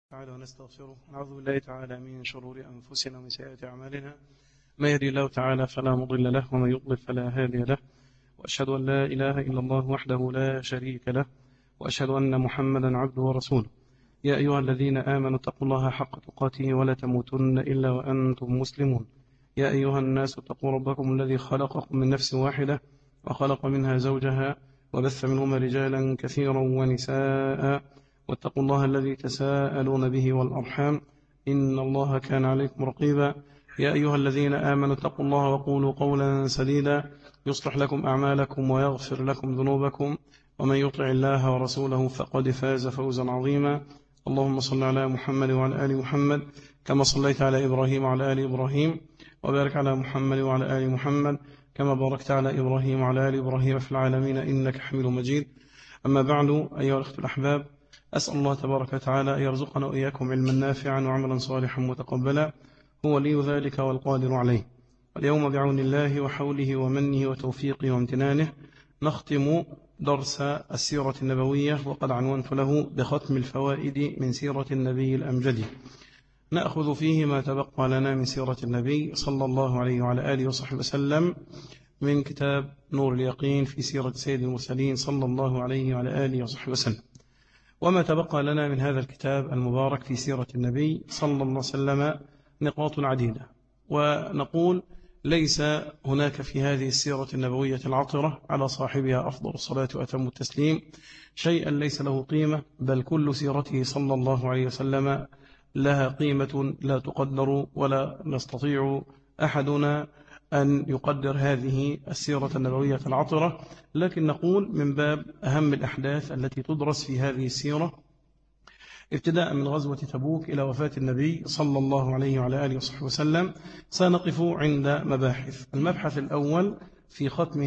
تعالى ونستغفره ونعوذ بالله تعالى من شرور أنفسنا ومن سيئات أعمالنا. ما يهدي الله تعالى فلا مضل له ومن يضلل فلا هادي له، وأشهد أن لا إله إلا الله وحده لا شريك له، وأشهد أن محمدا عبده ورسوله. يا أيها الذين آمنوا اتقوا الله حق تقاته ولا تموتن إلا وأنتم مسلمون. يا أيها الناس اتقوا ربكم الذي خلقكم من نفس واحدة وخلق منها زوجها وبث منهما رجالا كثيرا ونساء، واتقوا الله الذي تساءلون به والأرحام إن الله كان عليكم رقيبا. يا أيها الذين آمنوا اتقوا الله وقولوا قولا سديدا يصلح لكم أعمالكم ويغفر لكم ذنوبكم، ومن يطع الله ورسوله فقد فاز فوزا عظيما. اللهم صل على محمد وعلى آل محمد كما صليت على إبراهيم وعلى آل إبراهيم، وبارك على محمد وعلى آل محمد كما باركت على إبراهيم وعلى آل إبراهيم في العالمين إنك حميد مجيد. أما بعد، أيها الأخوة الأحباب، أسأل الله تبارك وتعالى أن يرزقنا وإياكم علما نافعا وعملا صالحا متقبلا، هو ولي ذلك والقادر عليه. اليوم بعون الله وحوله ومنه وتوفيقه وامتنانه نختم درس السيرة النبوية، وقد عنونت له بختم الفوائد من سيرة النبي الأمجد. نأخذ فيه ما تبقى لنا من سيرة النبي صلى الله عليه وعلى آله وصحبه وسلم من كتاب نور اليقين في سيرة سيد المرسلين صلى الله عليه وعلى آله وصحبه وسلم. وما تبقى لنا من هذا الكتاب المبارك في سيرة النبي صلى الله عليه وسلم نقاط عديدة، ونقول ليس هناك في هذه السيرة النبوية العطرة على صاحبها أفضل الصلاة وأتم التسليم شيئا ليس له قيمة، بل كل سيرته صلى الله عليه وسلم لها قيمة لا تقدر، ولا نستطيع أحدنا أن يقدر هذه السيرة النبوية العطرة. لكن نقول من باب أهم الأحداث التي تدرس في هذه السيرة، ابتداء من غزوة تبوك إلى وفاة النبي صلى الله عليه وعلى آله وصحبه وسلم، سنقف عند مباحث. المبحث الأول في ختم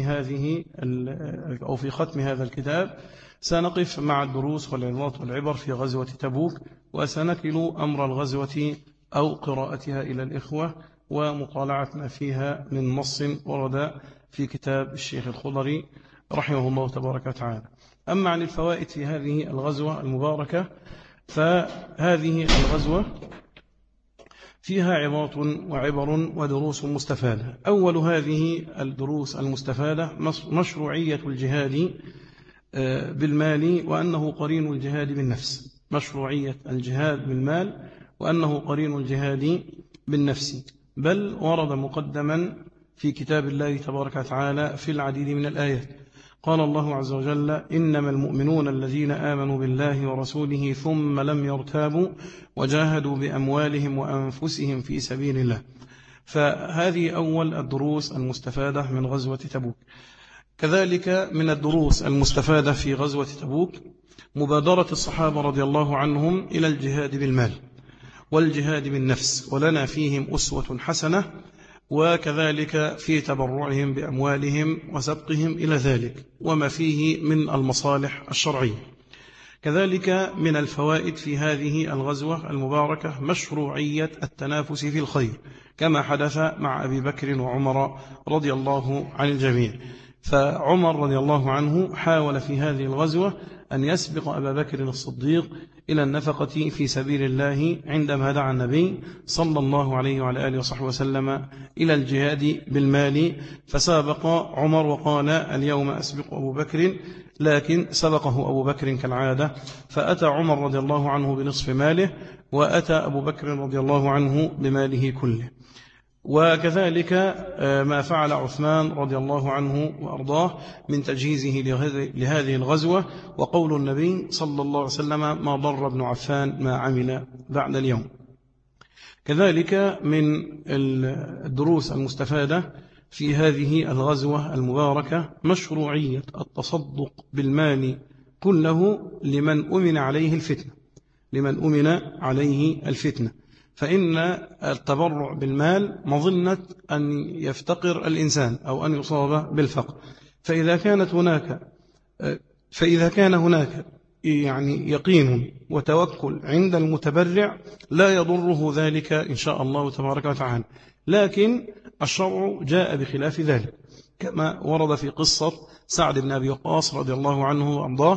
هذا الكتاب سنقف مع الدروس والعظات والعبر في غزوة تبوك، وسنكل أمر الغزوة أو قراءتها إلى الإخوة ومطالعة ما فيها من نص ورد في كتاب الشيخ الخضري رحمه الله تبارك وتعالى. أما عن الفوائد في هذه الغزوة المباركة، فهذه الغزوة فيها عظات وعبر ودروس مستفادة. أول هذه الدروس المستفادة مشروعية الجهاد بالمال، وأنه قرين الجهاد بالنفس. مشروعية الجهاد بالمال وأنه قرين الجهاد بالنفس، بل ورد مقدما في كتاب الله تبارك وتعالى في العديد من الآيات. قال الله عز وجل: إنما المؤمنون الذين آمنوا بالله ورسوله ثم لم يرتابوا وجاهدوا بأموالهم وأنفسهم في سبيل الله. فهذه أول الدروس المستفادة من غزوة تبوك. كذلك من الدروس المستفادة في غزوة تبوك مبادرة الصحابة رضي الله عنهم إلى الجهاد بالمال والجهاد بالنفس، ولنا فيهم أسوة حسنة، وكذلك في تبرعهم بأموالهم وسبقهم إلى ذلك وما فيه من المصالح الشرعية. كذلك من الفوائد في هذه الغزوة المباركة مشروعية التنافس في الخير، كما حدث مع أبي بكر وعمر رضي الله عن الجميع. فعمر رضي الله عنه حاول في هذه الغزوة أن يسبق أبا بكر الصديق إلى النفقة في سبيل الله عندما دعا النبي صلى الله عليه وعلى آله وصحبه وسلم إلى الجهاد بالمال، فسابق عمر وقال: اليوم أسبق أبو بكر، لكن سبقه أبو بكر كالعادة، فأتى عمر رضي الله عنه بنصف ماله، وأتى أبو بكر رضي الله عنه بماله كله. وكذلك ما فعل عثمان رضي الله عنه وأرضاه من تجهيزه لهذه الغزوة، وقول النبي صلى الله عليه وسلم: ما ضر ابن عفان ما عمل بعد اليوم. كذلك من الدروس المستفادة في هذه الغزوة المباركة مشروعية التصدق بالمال كله لمن أمن عليه الفتنة، فإن التبرع بالمال مظنة أن يفتقر الإنسان أو أن يصاب بالفقر. فإذا كان هناك يعني يقين وتوكل عند المتبرع لا يضره ذلك إن شاء الله تبارك وتعالى. لكن الشرع جاء بخلاف ذلك، كما ورد في قصة سعد بن أبي وقاص رضي الله عنه وأرضاه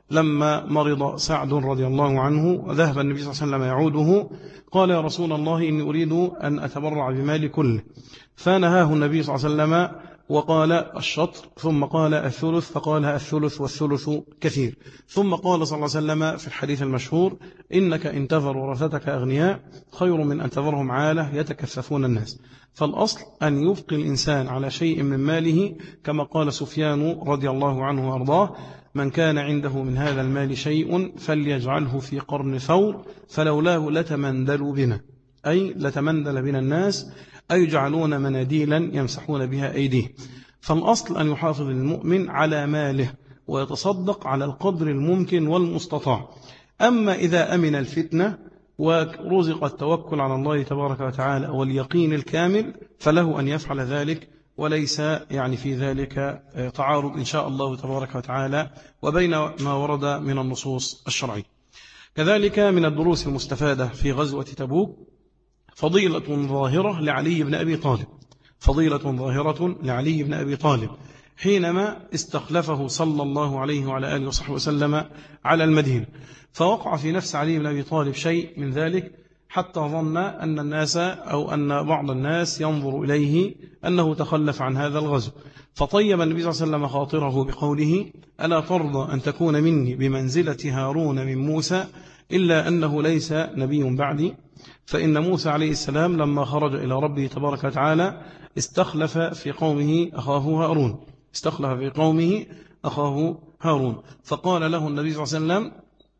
لما مرض سعد رضي الله عنه وذهب النبي صلى الله عليه وسلم يعوده، قال يا رسول الله إني أريد أن أتبرع بمالي كله، فنهاه النبي صلى الله عليه وسلم وقال الشطر، ثم قال الثلث، فقال الثلث والثلث كثير، ثم قال صلى الله عليه وسلم في الحديث المشهور إنك إن تذر ورثتك أغنياء خير من أن تذرهم عالة يتكففون الناس. فالأصل أن يبقي الإنسان على شيء من ماله، كما قال سفيان رضي الله عنه وأرضاه من كان عنده من هذا المال شيء فليجعله في قرن ثور فلولاه لتمندلوا بنا، أي لتمندل بنا الناس، أي يجعلون مناديلا يمسحون بها أيديه. فالأصل أن يحافظ المؤمن على ماله ويتصدق على القدر الممكن والمستطاع. أما إذا أمن الفتنة ورزق التوكل على الله تبارك وتعالى واليقين الكامل فله أن يفعل ذلك، وليس يعني في ذلك تعارض إن شاء الله تبارك وتعالى وبين ما ورد من النصوص الشرعية. كذلك من الدروس المستفادة في غزوة تبوك فضيلة ظاهرة لعلي بن أبي طالب، فضيلة ظاهرة لعلي بن أبي طالب حينما استخلفه صلى الله عليه وعلى آله وصحبه وسلم على المدينة، فوقع في نفس علي بن أبي طالب شيء من ذلك حتى ظن أن الناس أو أن بعض الناس ينظر إليه أنه تخلف عن هذا الغزو، فطيب النبي صلى الله عليه وسلم خاطره بقوله ألا ترضى أن تكون مني بمنزلة هارون من موسى إلا أنه ليس نبي بعدي. فإن موسى عليه السلام لما خرج إلى ربه تبارك وتعالى استخلف في قومه أخاه هارون، استخلف في قومه أخاه هارون، فقال له النبي صلى الله عليه وسلم،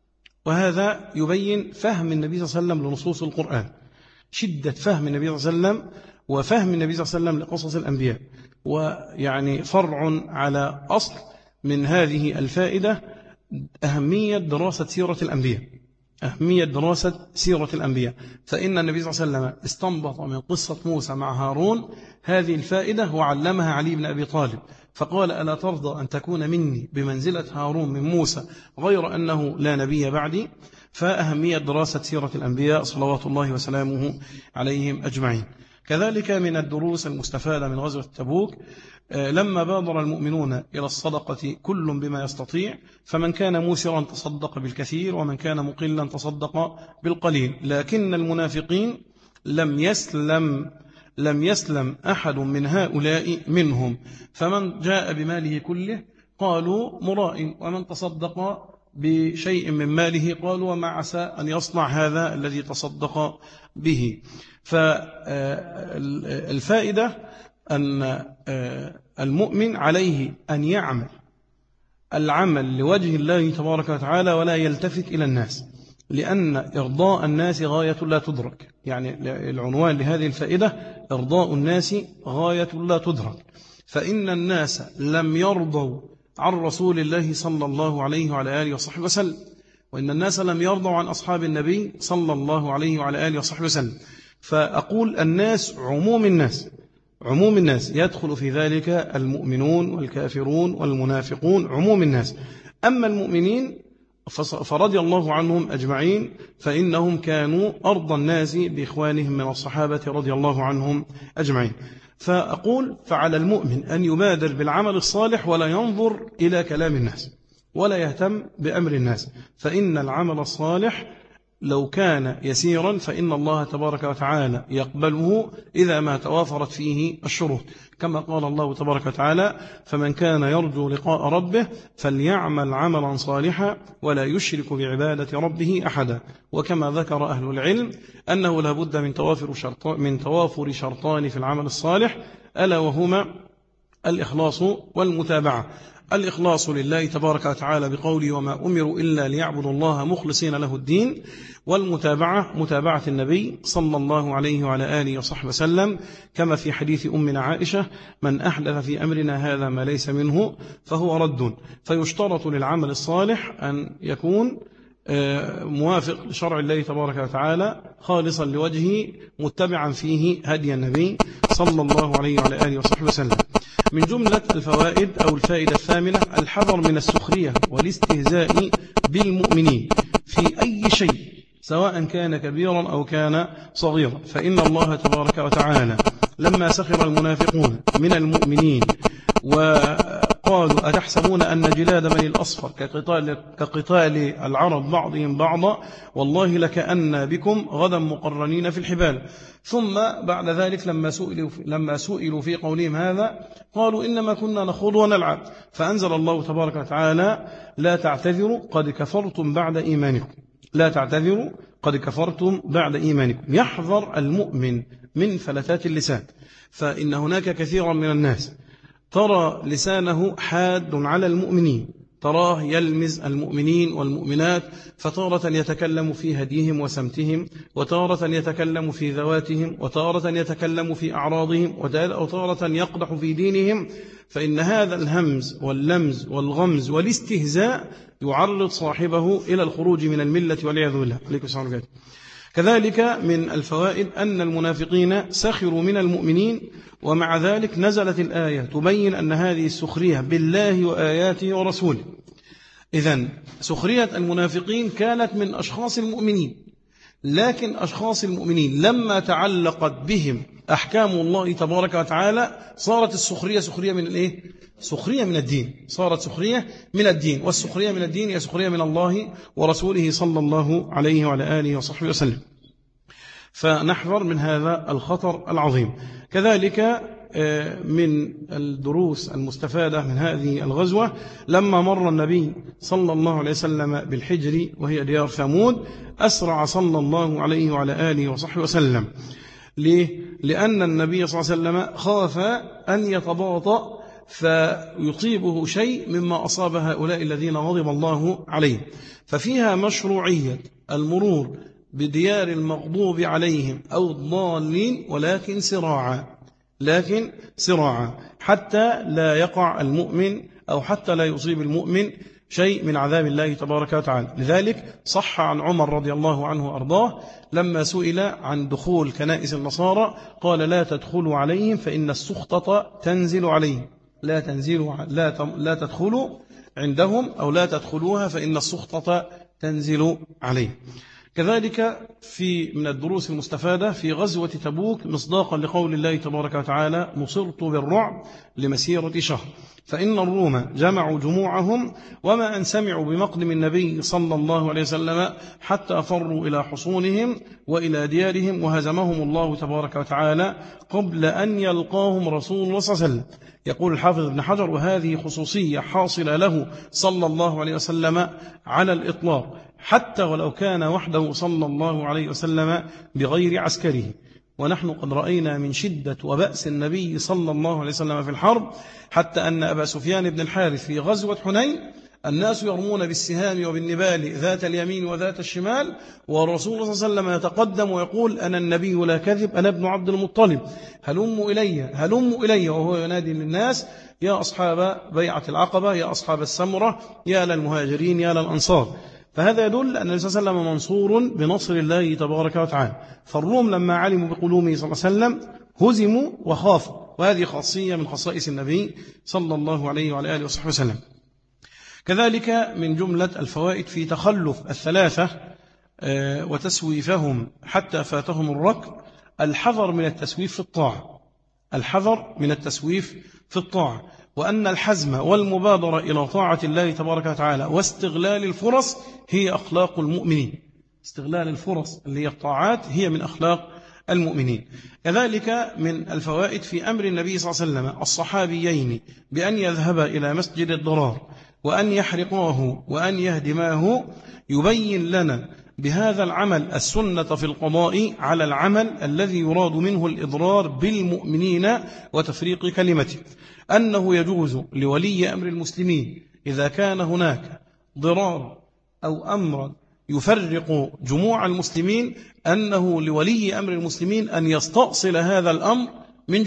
وهذا يبين فهم النبي صلى الله عليه وسلم لنصوص القرآن، شدة فهم النبي صلى الله عليه وسلم وفهم النبي صلى الله عليه وسلم لقصص الأنبياء. ويعني فرع على أصل من هذه الفائدة أهمية دراسة سيرة الأنبياء، أهمية دراسة سيرة الأنبياء، فإن النبي صلى الله عليه وسلم استنبط من قصة موسى مع هارون هذه الفائدة وعلمها علي بن أبي طالب، فقال ألا ترضى أن تكون مني بمنزلة هارون من موسى غير أنه لا نبي بعدي. فأهمية دراسة سيرة الأنبياء صلوات الله وسلامه عليهم أجمعين. كذلك من الدروس المستفادة من غزوة تبوك لما بادر المؤمنون إلى الصدقة كل بما يستطيع، فمن كان موسرا تصدق بالكثير ومن كان مقلا تصدق بالقليل، لكن المنافقين لم يسلم أحد من هؤلاء منهم، فمن جاء بماله كله قالوا مرائي، ومن تصدق بشيء من ماله قالوا وما عسى أن يصنع هذا الذي تصدق به. فالفائدة أن المؤمن عليه أن يعمل العمل لوجه الله تبارك وتعالى ولا يلتفت إلى الناس، لأن إرضاء الناس غاية لا تدرك، يعني العنوان لهذه الفائدة إرضاء الناس غاية لا تدرك، فإن الناس لم يرضوا عن رسول الله صلى الله عليه وعلى آله وصحبه وسلم، وإن الناس لم يرضوا عن أصحاب النبي صلى الله عليه وعلى آله وصحبه وسلم. فأقول الناس عموم الناس يدخل في ذلك المؤمنون والكافرون والمنافقون، عموم الناس. أما المؤمنين فرضي الله عنهم أجمعين، فإنهم كانوا أرضى الناس بإخوانهم من الصحابة رضي الله عنهم أجمعين. فأقول فعلى المؤمن أن يبادر بالعمل الصالح ولا ينظر إلى كلام الناس ولا يهتم بأمر الناس، فإن العمل الصالح لو كان يسيرا فإن الله تبارك وتعالى يقبله إذا ما توافرت فيه الشروط، كما قال الله تبارك وتعالى فمن كان يرجو لقاء ربه فليعمل عملا صالحا ولا يشرك بعبادة ربه أحدا. وكما ذكر أهل العلم أنه لابد من توافر شرطان في العمل الصالح، ألا وهما الإخلاص والمتابعة. الإخلاص لله تبارك وتعالى بقوله وما أمروا إلا ليعبدوا الله مخلصين له الدين، والمتابعة متابعة النبي صلى الله عليه وعلى آله وصحبه وسلم، كما في حديث أمنا عائشة من أحدث في أمرنا هذا ما ليس منه فهو رد. فيشترط للعمل الصالح أن يكون موافق لشرع الله تبارك وتعالى خالصا لوجهه متبعا فيه هدي النبي صلى الله عليه وعلى آله وصحبه وسلم. من جملة الفوائد أو الفائدة الثامنة الحذر من السخرية والاستهزاء بالمؤمنين في أي شيء سواء كان كبيرا أو كان صغيرا، فإن الله تبارك وتعالى لما سخر المنافقون من المؤمنين وقال قالوا أتحسبون أن جلاد بني الأصفر كقتال العرب بعضهم بعضا والله لكأن بكم غدا مقرنين في الحبال. ثم بعد ذلك لما سئلوا في قولهم هذا قالوا إنما كنا نخوض ونلعب، فأنزل الله تبارك وتعالى لا تعتذروا قد كفرتم بعد إيمانكم، لا تعتذروا قد كفرتم بعد إيمانكم. يحذر المؤمن من فلتات اللسان، فإن هناك كثيرا من الناس ترى لسانه حاد على المؤمنين، تراه يلمز المؤمنين والمؤمنات، فتارة يتكلم في هديهم وسمتهم، وتارة يتكلم في ذواتهم، وتارة يتكلم في أعراضهم، وتارة يقدح في دينهم. فإن هذا الهمز واللمز والغمز والاستهزاء يعرض صاحبه إلى الخروج من الملة والعياذ بالله. كذلك من الفوائد أن المنافقين سخروا من المؤمنين، ومع ذلك نزلت الآية تبين أن هذه السخرية بالله وآياته ورسوله. إذن سخرية المنافقين كانت من أشخاص المؤمنين، لكن أشخاص المؤمنين لما تعلقت بهم أحكام الله تبارك وتعالى صارت السخرية سخرية من الإيه؟ سخرية من الدين، صارت سخرية من الدين، والسخرية من الدين هي سخرية من الله ورسوله صلى الله عليه وعلى آله وصحبه وسلم. فنحذر من هذا الخطر العظيم. كذلك من الدروس المستفادة من هذه الغزوة لما مر النبي صلى الله عليه وسلم بالحجر وهي ديار ثمود أسرع صلى الله عليه وعلى آله وصحبه وسلم. ليه؟ لأن النبي صلى الله عليه وسلم خاف أن يتباطأ فيصيبه شيء مما أصاب هؤلاء الذين غضب الله عليهم. ففيها مشروعية المرور بديار المغضوب عليهم أو الضالين، لكن سراعا حتى لا يقع المؤمن أو حتى لا يصيب المؤمن شيء من عذاب الله تبارك وتعالى. لذلك صح عن عمر رضي الله عنه وأرضاه لما سئل عن دخول كنائس النصارى قال لا تدخلوا عليهم فإن السخطة تنزل عليهم، لا تدخلوا عندهم أو لا تدخلوها فإن السخطة تنزل عليهم. كذلك من الدروس المستفادة في غزوة تبوك مصداقا لقول الله تبارك وتعالى نصرت بالرعب لمسيرة شهر، فإن الروم جمعوا جموعهم وما أن سمعوا بمقدم النبي صلى الله عليه وسلم حتى فروا إلى حصونهم وإلى ديارهم وهزمهم الله تبارك وتعالى قبل أن يلقاهم رسول الله صلى الله عليه وسلم. يقول الحافظ ابن حجر وهذه خصوصية حاصلة له صلى الله عليه وسلم على الإطلاق حتى ولو كان وحده صلى الله عليه وسلم بغير عسكره. ونحن قد رأينا من شدة وبأس النبي صلى الله عليه وسلم في الحرب حتى أن أبا سفيان بن الحارث في غزوة حنين الناس يرمون بالسهام وبالنبال ذات اليمين وذات الشمال، والرسول صلى الله عليه وسلم يتقدم ويقول أنا النبي لا كذب، أنا ابن عبد المطلب، هلموا إلي، وهو ينادي للناس يا أصحاب بيعة العقبة، يا أصحاب السمرة، يا للمهاجرين، يا للأنصار. فهذا يدل أن النبي صلى الله عليه وسلم منصور بنصر الله تبارك وتعالى. فالروم لما علموا بقلومه صلى الله عليه وسلم هزموا وخافوا، وهذه خاصية من خصائص النبي صلى الله عليه وعلى آله وصحبه وسلم. كذلك من جملة الفوائد في تخلف الثلاثة وتسويفهم حتى فاتهم الركب الحذر من التسويف في الطاعة، وأن الحزم والمبادرة إلى طاعة الله تبارك وتعالى واستغلال الفرص هي أخلاق المؤمنين. استغلال الفرص اللي هي الطاعات هي من أخلاق المؤمنين. كذلك من الفوائد في أمر النبي صلى الله عليه وسلم الصحابيين بأن يذهبا إلى مسجد الضرار وأن يحرقاه وأن يهدماه يبين لنا بهذا العمل السنة في القضاء على العمل الذي يراد منه الإضرار بالمؤمنين وتفريق كلمته، أنه يجوز لولي أمر المسلمين إذا كان هناك ضرار أو أمر يفرق جموع المسلمين أنه لولي أمر المسلمين أن يستأصل هذا الأمر من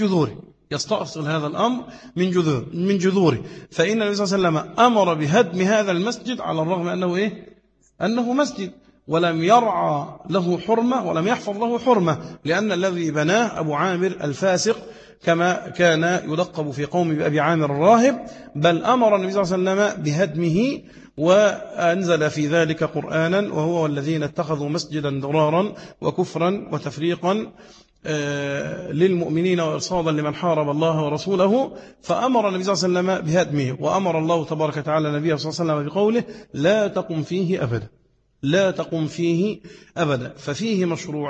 جذوره، فإن النبي صلى الله عليه وسلم أمر بهدم هذا المسجد على الرغم أنه مسجد ولم يرعى له حرمة ولم يحفظ له حرمة، لأن الذي بناه أبو عامر الفاسق كما كان يلقب في قوم بأبي عامر الراهب، بل أمر النبي صلى الله عليه وسلم بهدمه وأنزل في ذلك قرآنا وهو والذين اتخذوا مسجدا ضرارا وكفرا وتفريقا للمؤمنين وإرصادا لمن حارب الله ورسوله، فأمر النبي صلى الله عليه وسلم بهدمه، وأمر الله تبارك وتعالى النبي صلى الله عليه وسلم بقوله لا تقم فيه أبدا، لا تقم فيه أبدا. ففيه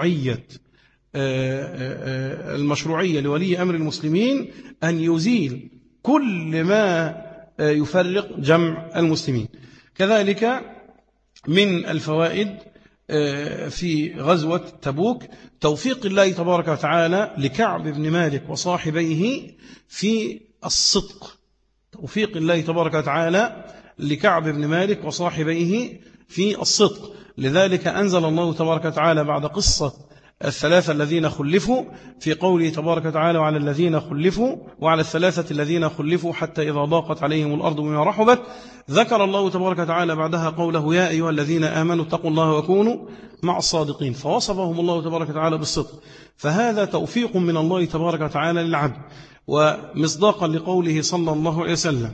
المشروعية لولي أمر المسلمين أن يزيل كل ما يفرق جمع المسلمين. كذلك من الفوائد في غزوة تبوك توفيق الله تبارك وتعالى لكعب بن مالك وصاحبيه في الصدق، توفيق الله تبارك وتعالى لكعب بن مالك وصاحبيه في الصدق. لذلك أنزل الله تبارك وتعالى بعد قصة الثلاثة الذين خلفوا في قوله تبارك وتعالى وعلى الذين خلفوا وعلى الثلاثة الذين خلفوا حتى إذا ضاقت عليهم الأرض بما رحبت، ذكر الله تبارك وتعالى بعدها قوله يا أيها الذين آمنوا اتقوا الله وكونوا مع الصادقين، فوصفهم الله تبارك وتعالى بالصدق. فهذا توفيق من الله تبارك وتعالى للعبد، ومصداقا لقوله صلى الله عليه وسلم،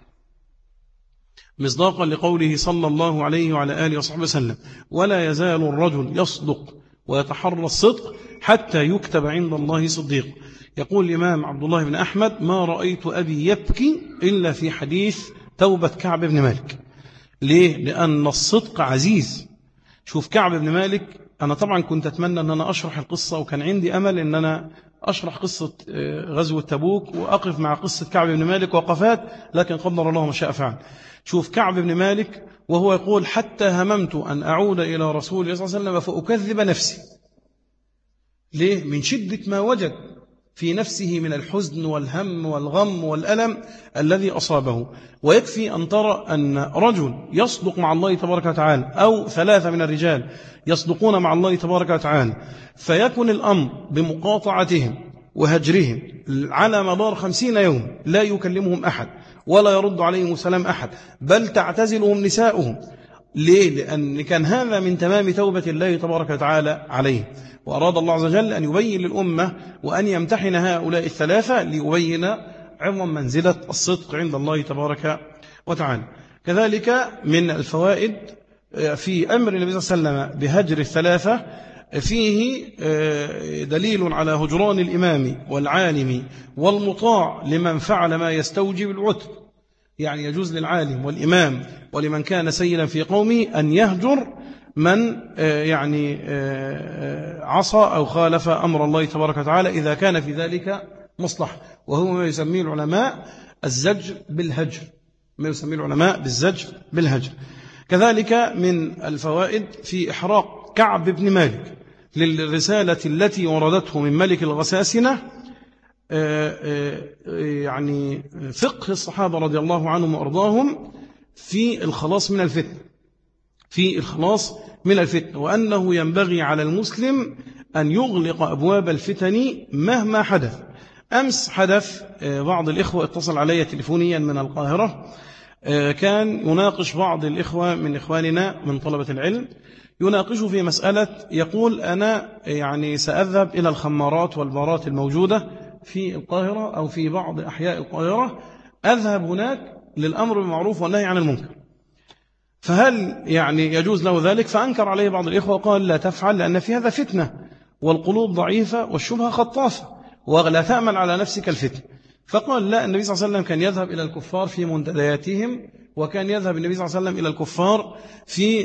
مصداقا لقوله صلى الله عليه وعلى آله وصحبه وسلم ولا يزال الرجل يصدق ويتحرى الصدق حتى يكتب عند الله صديق. يقول الإمام عبد الله بن أحمد ما رأيت أبي يبكي إلا في حديث توبة كعب بن مالك. ليه؟ لأن الصدق عزيز. شوف كعب بن مالك، أنا طبعا كنت أتمنى أن أنا أشرح القصة، وكان عندي أمل أن أنا أشرح قصة غزوة تبوك وأقف مع قصة كعب بن مالك وقفات، لكن قدر الله ما شاء فعل. شوف كعب بن مالك وهو يقول حتى هممت أن أعود إلى رسول الله صلى الله عليه وسلم فأكذب نفسي. ليه؟ من شدة ما وجد في نفسه من الحزن والهم والغم والألم الذي أصابه. ويكفي أن ترى أن رجل يصدق مع الله تبارك وتعالى أو ثلاثة من الرجال يصدقون مع الله تبارك وتعالى، فيكون الأمر بمقاطعتهم وهجرهم على مدار 50 يوم لا يكلمهم أحد ولا يرد عليهم سلام أحد، بل تعتزلهم نساؤهم. ليه؟ لأن كان هذا من تمام توبة الله تبارك وتعالى عليه، وأراد الله عز وجل أن يبين للأمة وأن يمتحن هؤلاء الثلاثة ليبين عظم منزلة الصدق عند الله تبارك وتعالى. كذلك من الفوائد في أمر النبي صلى الله عليه وسلم بهجر الثلاثة فيه دليل على هجران الإمام والعالم والمطاع لمن فعل ما يستوجب العتب. يعني يجوز للعالم والإمام ولمن كان سيدا في قومه أن يهجر من يعني عصى أو خالف أمر الله تبارك وتعالى إذا كان في ذلك مصلحة، وهو ما يسميه العلماء الزجر بالهجر، ما يسميه العلماء بالزجر بالهجر. كذلك من الفوائد في إحراق كعب بن مالك للرسالة التي وردته من ملك الغساسنة، يعني فقه الصحابة رضي الله عنهم وأرضاهم في الخلاص من الفتن، في الخلاص من الفتن، وأنه ينبغي على المسلم أن يغلق أبواب الفتن مهما حدث. أمس حدث بعض الإخوة اتصل علي تليفونيا من القاهرة، كان يناقش بعض الإخوة من إخواننا من طلبة العلم، يناقش في مسألة، يقول أنا يعني سأذهب إلى الخمارات والبارات الموجودة في القاهرة أو في بعض أحياء القاهرة، أذهب هناك للأمر بالمعروف والنهي عن المنكر، فهل يعني يجوز له ذلك؟ فأنكر عليه بعض الإخوة وقال لا تفعل، لأن في هذا فتنة والقلوب ضعيفة والشبهة خطافة ولا تأمن على نفسك الفتن. فقال لا، النبي صلى الله عليه وسلم كان يذهب إلى الكفار في منتدياتهم، وكان يذهب النبي صلى الله عليه وسلم إلى الكفار في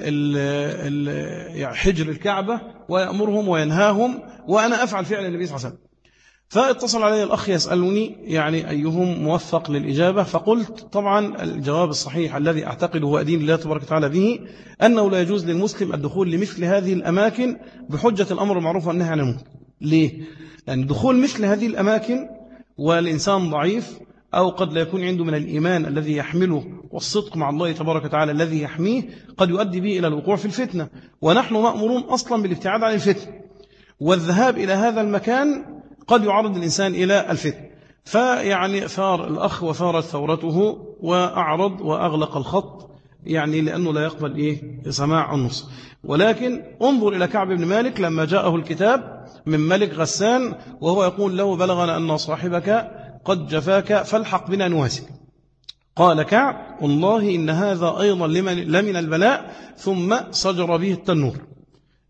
حجر الكعبة ويأمرهم وينهاهم، وأنا أفعل فعل النبي صلى الله عليه وسلم. فاتصل علي الأخ يسألني يعني أيهم موفق للإجابة، فقلت طبعا الجواب الصحيح الذي أعتقده وأدين الله تبارك وتعالى به أنه لا يجوز للمسلم الدخول لمثل هذه الأماكن بحجة الأمر بالمعروف والنهي عن المنكر. ليه؟ لأن دخول مثل هذه الأماكن والإنسان ضعيف أو قد لا يكون عنده من الإيمان الذي يحمله والصدق مع الله تبارك وتعالى الذي يحميه، قد يؤدي به إلى الوقوع في الفتنة، ونحن مأمورون أصلا بالابتعاد عن الفتنة، والذهاب إلى هذا المكان قد يعرض الإنسان إلى الفتن. فيعني ثار الأخ وثارت ثورته وأعرض وأغلق الخط، يعني لأنه لا يقبل سماع النص. ولكن انظر إلى كعب بن مالك لما جاءه الكتاب من ملك غسان وهو يقول له بلغنا أن صاحبك قد جفاك فالحق بنا نواسك. قال كعب والله إن هذا أيضا لمن البلاء، ثم صجر به التنور.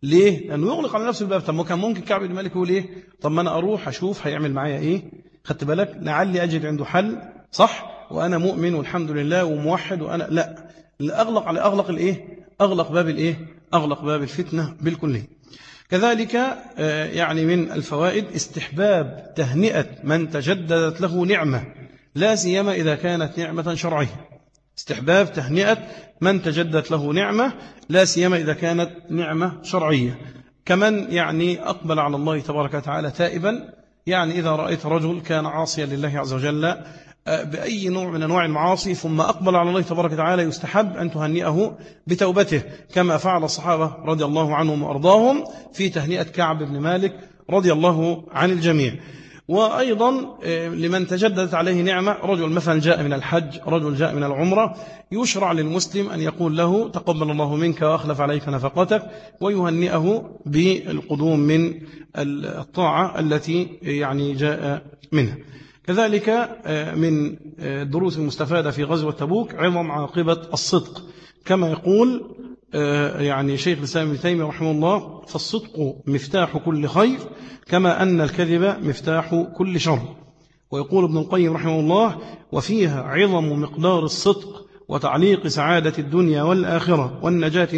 ليه؟ لأنه يغلق على نفسه الباب. طب ما كان ممكن كعب بن مالك يقول إيه؟ طب ما أنا أروح أشوف هيعمل معايا إيه؟ خدت بالك؟ لعلي أجد عنده حل، صح؟ وأنا مؤمن والحمد لله وموحد، وأنا لا أغلق الإيه؟ أغلق باب الإيه؟ أغلق باب الفتنة بالكلية. كذلك يعني من الفوائد استحباب تهنئة من تجددت له نعمة، لا سيما إذا كانت نعمة شرعية. استحباب تهنئة من تجددت له نعمة، لا سيما إذا كانت نعمة شرعية. كمن يعني أقبل على الله تبارك وتعالى تائبا، يعني إذا رأيت رجل كان عاصيا لله عز وجل بأي نوع من أنواع المعاصي ثم أقبل على الله تبارك وتعالى، يستحب أن تهنئه بتوبته، كما فعل الصحابة رضي الله عنهم وأرضاهم في تهنئة كعب بن مالك رضي الله عن الجميع. وأيضا لمن تجددت عليه نعمة، رجل مثلا جاء من الحج، رجل جاء من العمرة، يشرع للمسلم أن يقول له تقبل الله منك وأخلف عليك نفقتك، ويهنئه بالقدوم من الطاعة التي يعني جاء منها. كذلك من الدروس المستفادة في غزوة تبوك عظم عاقبة الصدق، كما يقول يعني شيخ الإسلام ابن تيمية رحمه الله: فالصدق مفتاح كل خير كما أن الكذب مفتاح كل شر. ويقول ابن القيم رحمه الله: وفيها عظم مقدار الصدق وتعليق سعادة الدنيا والآخرة والنجاة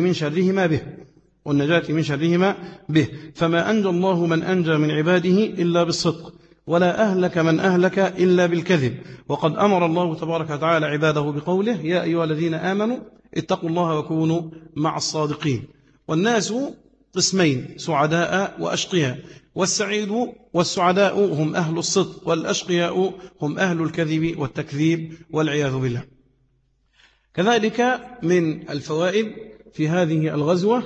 من شرهما به فما أنجى الله من أنجى من عباده إلا بالصدق، ولا أهلك من أهلك إلا بالكذب. وقد أمر الله تبارك وتعالى عباده بقوله: يا أيها الذين آمنوا اتقوا الله وكونوا مع الصادقين. والناس قسمين: سعداء وأشقياء، والسعداء هم أهل الصدق، والأشقياء هم أهل الكذب والتكذيب والعياذ بالله. كذلك من الفوائد في هذه الغزوة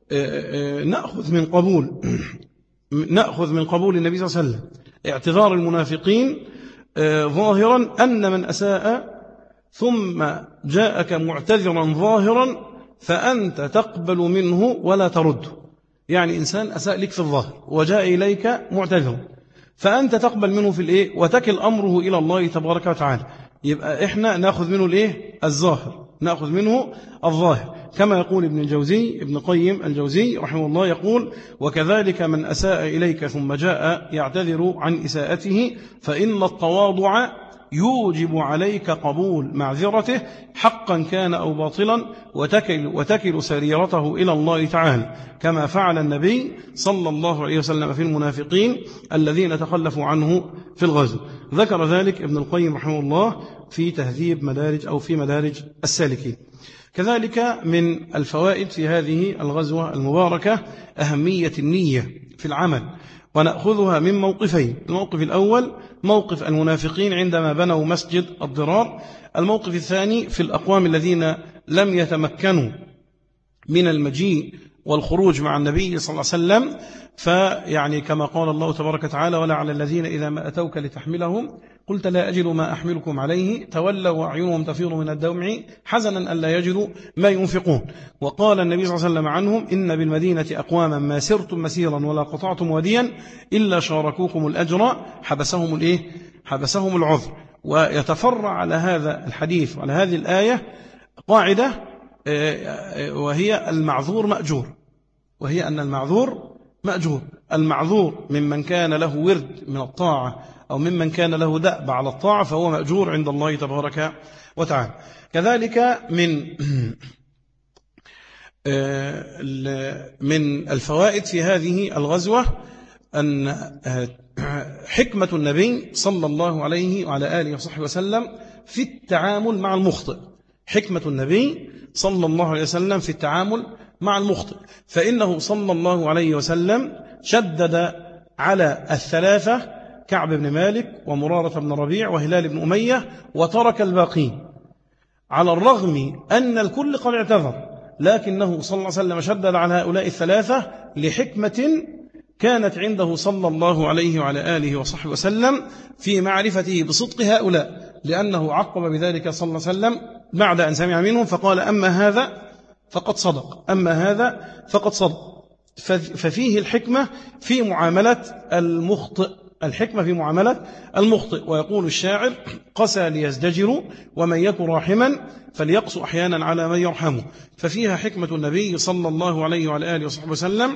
نأخذ من قبول النبي صلى الله عليه وسلم اعتذار المنافقين ظاهرا، أن من أساء ثم جاءك معتذرا ظاهرا فأنت تقبل منه ولا ترده. يعني إنسان أساء لك في الظاهر وجاء إليك معتذرا، فأنت تقبل منه في الإيه؟ وتكل أمره إلى الله تبارك وتعالى. يبقى إحنا نأخذ منه الإيه؟ الظاهر، نأخذ منه الظاهر، كما يقول ابن قيم الجوزي رحمه الله، يقول: وكذلك من أساء إليك ثم جاء يعتذر عن إساءته فإن التواضع يوجب عليك قبول معذرته حقا كان أو باطلا، وتكل سريرته إلى الله تعالى، كما فعل النبي صلى الله عليه وسلم في المنافقين الذين تخلفوا عنه في الغزو. ذكر ذلك ابن القيم رحمه الله في تهذيب مدارج السالكين. كذلك من الفوائد في هذه الغزوة المباركة أهمية النية في العمل، ونأخذها من موقفين: الموقف الأول موقف المنافقين عندما بنوا مسجد الضرار، الموقف الثاني في الأقوام الذين لم يتمكنوا من المجيء والخروج مع النبي صلى الله عليه وسلم، فيعني كما قال الله تبارك وتعالى: ولا على الذين إذا ما أتوك لتحملهم قلت لا أجد ما أحملكم عليه تولوا وأعينهم تفيض من الدمع حزنا ألا يجدوا ما ينفقون. وقال النبي صلى الله عليه وسلم عنهم: إن بالمدينة أقواما ما سرتم مسيرا ولا قطعتم وديا إلا شاركوكم الأجر حبسهم العذر. ويتفرع على هذا الحديث وعلى هذه الآية قاعدة، وهي المعذور مأجور، وهي أن المعذور مأجور. المعذور ممن كان له ورد من الطاعة أو ممن كان له دأب على الطاعة فهو مأجور عند الله تبارك وتعالى. كذلك من الفوائد في هذه الغزوة أن حكمة النبي صلى الله عليه وعلى آله وصحبه وسلم في التعامل مع المخطئ. حكمة النبي صلى الله عليه وسلم في التعامل مع المخطئ، فإنه صلى الله عليه وسلم شدد على الثلاثة: كعب بن مالك ومرارة بن ربيع وهلال بن أمية، وترك الباقين، على الرغم أن الكل قد اعتذر، لكنه صلى الله عليه وسلم شدد على هؤلاء الثلاثة لحكمة كانت عنده صلى الله عليه وعلى آله وصحبه وسلم في معرفته بصدق هؤلاء، لأنه عقب بذلك صلى الله عليه وسلم بعد أن سمع منهم فقال: أما هذا فقد صدق. ففيه الحكمة في معاملة المخطئ الحكمة في معاملة المخطئ. ويقول الشاعر: قسى ليزدجر ومن يك راحما فليقسو أحيانا على من يرحمه. ففيها حكمة النبي صلى الله عليه وعلى آله وصحبه وسلم،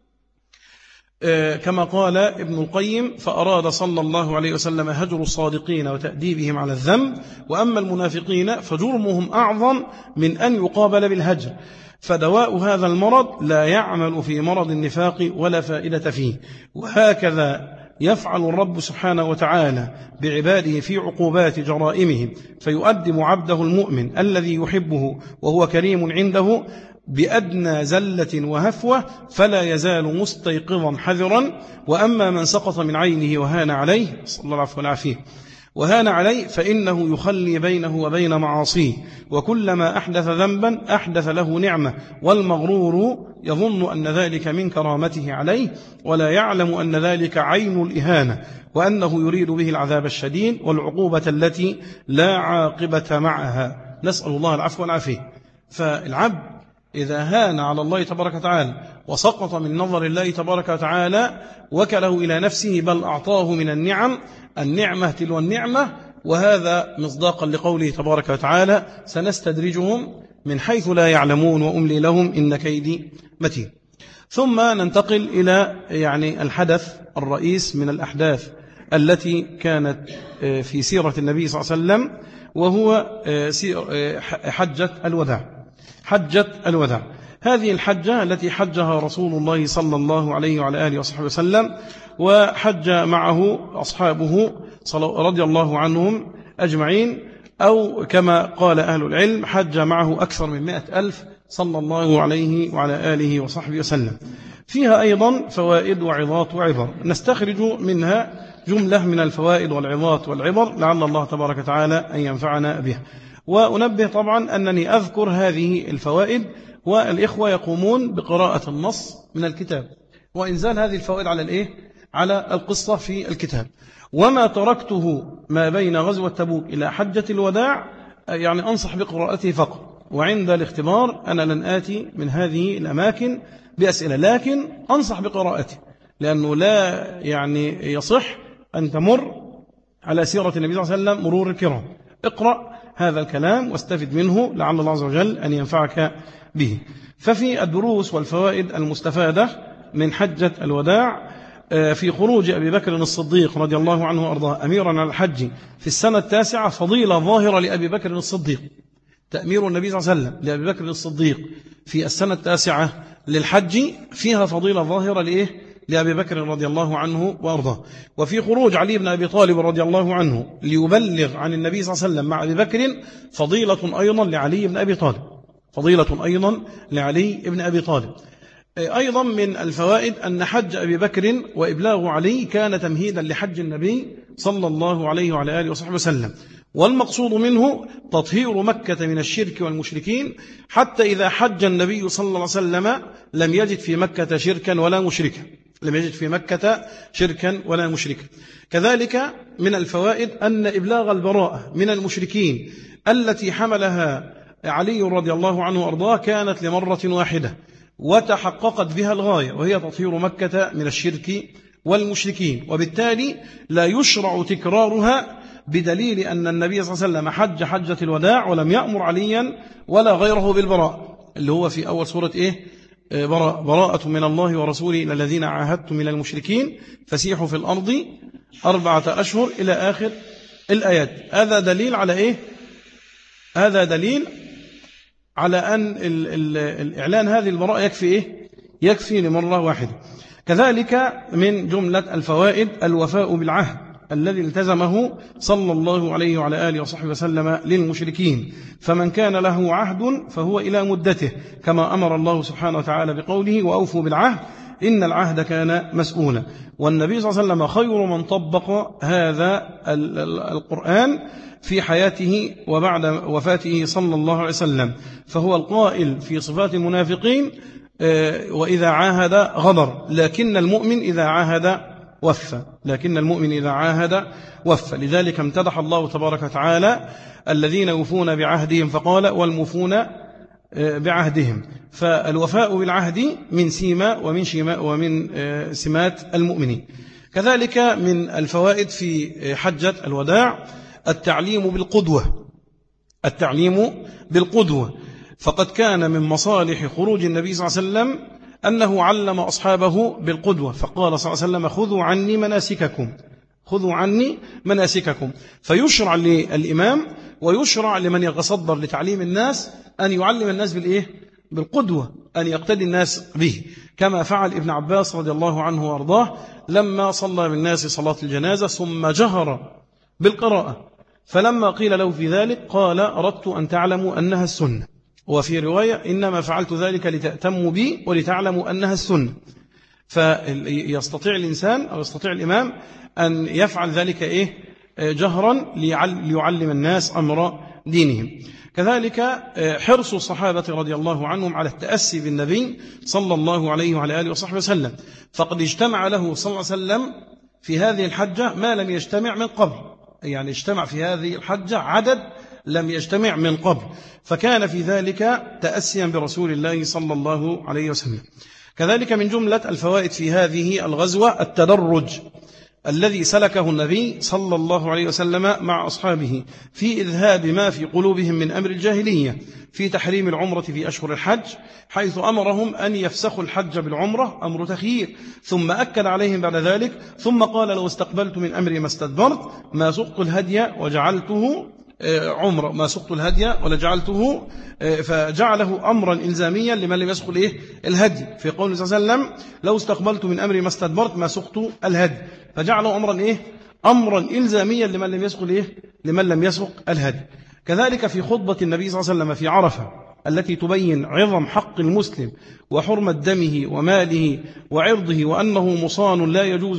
كما قال ابن القيم: فأراد صلى الله عليه وسلم هجر الصادقين وتأديبهم على الذنب، وأما المنافقين فجرمهم أعظم من أن يقابل بالهجر، فدواء هذا المرض لا يعمل في مرض النفاق ولا فائدة فيه. وهكذا يفعل الرب سبحانه وتعالى بعباده في عقوبات جرائمهم، فيؤدب عبده المؤمن الذي يحبه وهو كريم عنده بأدنى زلة وهفوة، فلا يزال مستيقظا حذرا. وأما من سقط من عينه وهان عليه، صلى الله عليه وهان عليه، فإنه يخلي بينه وبين معاصيه، وكلما أحدث ذنبا أحدث له نعمة، والمغرور يظن أن ذلك من كرامته عليه، ولا يعلم أن ذلك عين الإهانة، وأنه يريد به العذاب الشديد والعقوبة التي لا عاقبة معها. نسأل الله العفو والعافية. فالعبد إذا هان على الله تبارك وتعالى وسقط من نظر الله تبارك وتعالى وكله إلى نفسه، بل أعطاه من النعم النعمة تلو النعمة، وهذا مصداقا لقوله تبارك وتعالى: سنستدرجهم من حيث لا يعلمون وأملي لهم إن كيدي متين. ثم ننتقل إلى الحدث الرئيس من الأحداث التي كانت في سيرة النبي صلى الله عليه وسلم، وهو حجة الوداع. حجة الوداع، هذه الحجة التي حجها رسول الله صلى الله عليه وعلى آله وصحبه وسلم، وحج معه أصحابه رضي الله عنهم أجمعين، أو كما قال أهل العلم حج معه أكثر من 100,000 صلى الله عليه وعلى آله وصحبه وسلم. فيها أيضا فوائد وعظات وعبر، نستخرج منها جملة من الفوائد والعظات والعبر، لعل الله تبارك وتعالى أن ينفعنا بها. وأنبه طبعا أنني أذكر هذه الفوائد، والإخوة يقومون بقراءة النص من الكتاب وإنزال هذه الفوائد على القصة في الكتاب. وما تركته ما بين غزوة تبوك إلى حجة الوداع أنصح بقراءته فقط، وعند الاختبار أنا لن آتي من هذه الأماكن بأسئلة، لكن أنصح بقراءته، لأنه لا يصح أن تمر على سيرة النبي صلى الله عليه وسلم مرور الكرام. اقرأ هذا الكلام واستفد منه، لعل الله عز وجل أن ينفعك به. ففي الدروس والفوائد المستفادة من حجة الوداع، في خروج أبي بكر الصديق رضي الله عنه وأرضاه أميرا على الحج في السنة 9 فضيلة ظاهرة لأبي بكر الصديق. تأمير النبي صلى الله عليه وسلم لأبي بكر الصديق في السنة 9 للحج فيها فضيلة ظاهرة لأبي بكر رضي الله عنه وأرضاه. وفي خروج علي بن أبي طالب رضي الله عنه ليبلغ عن النبي صلى الله عليه وسلم مع أبي بكر فضيلة أيضا لعلي بن أبي طالب، فضيلة أيضا لعلي بن أبي طالب. أيضا من الفوائد أن حج أبي بكر وإبلاغ علي كان تمهيدا لحج النبي صلى الله عليه وعلى آله وصحبه وسلم، والمقصود منه تطهير مكة من الشرك والمشركين، حتى إذا حج النبي صلى الله عليه وسلم لم يجد في مكة شركا ولا مشركا، لم يجد في مكة شركا ولا مشركا. كذلك من الفوائد أن إبلاغ البراءة من المشركين التي حملها علي رضي الله عنه وأرضاه كانت لمرة واحدة، وتحققت بها الغاية، وهي تطهير مكة من الشرك والمشركين، وبالتالي لا يشرع تكرارها، بدليل أن النبي صلى الله عليه وسلم حج حجة الوداع ولم يأمر عليا ولا غيره بالبراء، اللي هو في أول سورة براءة من الله ورسوله إلى الذين عاهدتم من المشركين فسيحوا في الأرض 4 أشهر إلى آخر الآيات. هذا دليل على هذا دليل على أن الإعلان هذه البراءة يكفي لمرة واحدة. كذلك من جملة الفوائد الوفاء بالعهد الذي التزمه صلى الله عليه وعلى آله وصحبه وسلم للمشركين، فمن كان له عهد فهو إلى مدته، كما أمر الله سبحانه وتعالى بقوله: وأوفوا بالعهد إن العهد كان مسؤولا. والنبي صلى الله عليه وسلم خير من طبق هذا القرآن في حياته وبعد وفاته صلى الله عليه وسلم، فهو القائل في صفات المنافقين: وإذا عاهد غدر، لكن المؤمن إذا عاهد وفى، لكن المؤمن إذا عاهد وفى. لذلك امتدح الله تبارك وتعالى الذين يوفون بعهدهم فقال: والموفون بعهدهم. فالوفاء بالعهد من سيما ومن سمات المؤمنين. كذلك من الفوائد في حجة الوداع التعليم بالقدوة، فقد كان من مصالح خروج النبي صلى الله عليه وسلم أنه علم أصحابه بالقدوة، فقال صلى الله عليه وسلم خذوا عني مناسككم، فيشرع للإمام ويشرع لمن يتصدر لتعليم الناس أن يعلم الناس بالقدوة، أن يقتدي الناس به، كما فعل ابن عباس رضي الله عنه وارضاه لما صلى بالناس صلاة الجنازة ثم جهر بالقراءة، فلما قيل له في ذلك قال أردت أن تعلموا أنها السنة، وفي رواية إنما فعلت ذلك لتأتموا بي ولتعلموا أنها السنة. فيستطيع الإنسان أو يستطيع الإمام أن يفعل ذلك جهرا ليعلم الناس أمر دينهم. كذلك حرص الصحابة رضي الله عنهم على التأسي بالنبي صلى الله عليه وعلى آله وصحبه وسلم، فقد اجتمع له صلى الله عليه وسلم في هذه الحجة ما لم يجتمع من قبل، يعني اجتمع في هذه الحجة عدد لم يجتمع من قبل، فكان في ذلك تأسيا برسول الله صلى الله عليه وسلم. كذلك من جملة الفوائد في هذه الغزوة التدرج الذي سلكه النبي صلى الله عليه وسلم مع أصحابه في إذهاب ما في قلوبهم من أمر الجاهلية في تحريم العمرة في أشهر الحج، حيث أمرهم أن يفسخوا الحج بالعمرة، أمر تخيير، ثم أكد عليهم بعد ذلك ثم قال لو استقبلت من أمري ما استدبرت ما سقت الهدي وجعلته عمرة ما سقت الهدي ولا جعلته، فجعله أمرا إلزاميا لمن لم يسق الهدي، في قول صلى الله عليه وسلم لو استقبلت من أمري ما استدبرت ما سقت الهدي، فجعله أمرا إلزاميا لمن لم يسق الهدي. كذلك في خطبة النبي صلى الله عليه وسلم في عرفة التي تبين عظم حق المسلم وحرمة دمه وماله وعرضه، وأنه مصان لا يجوز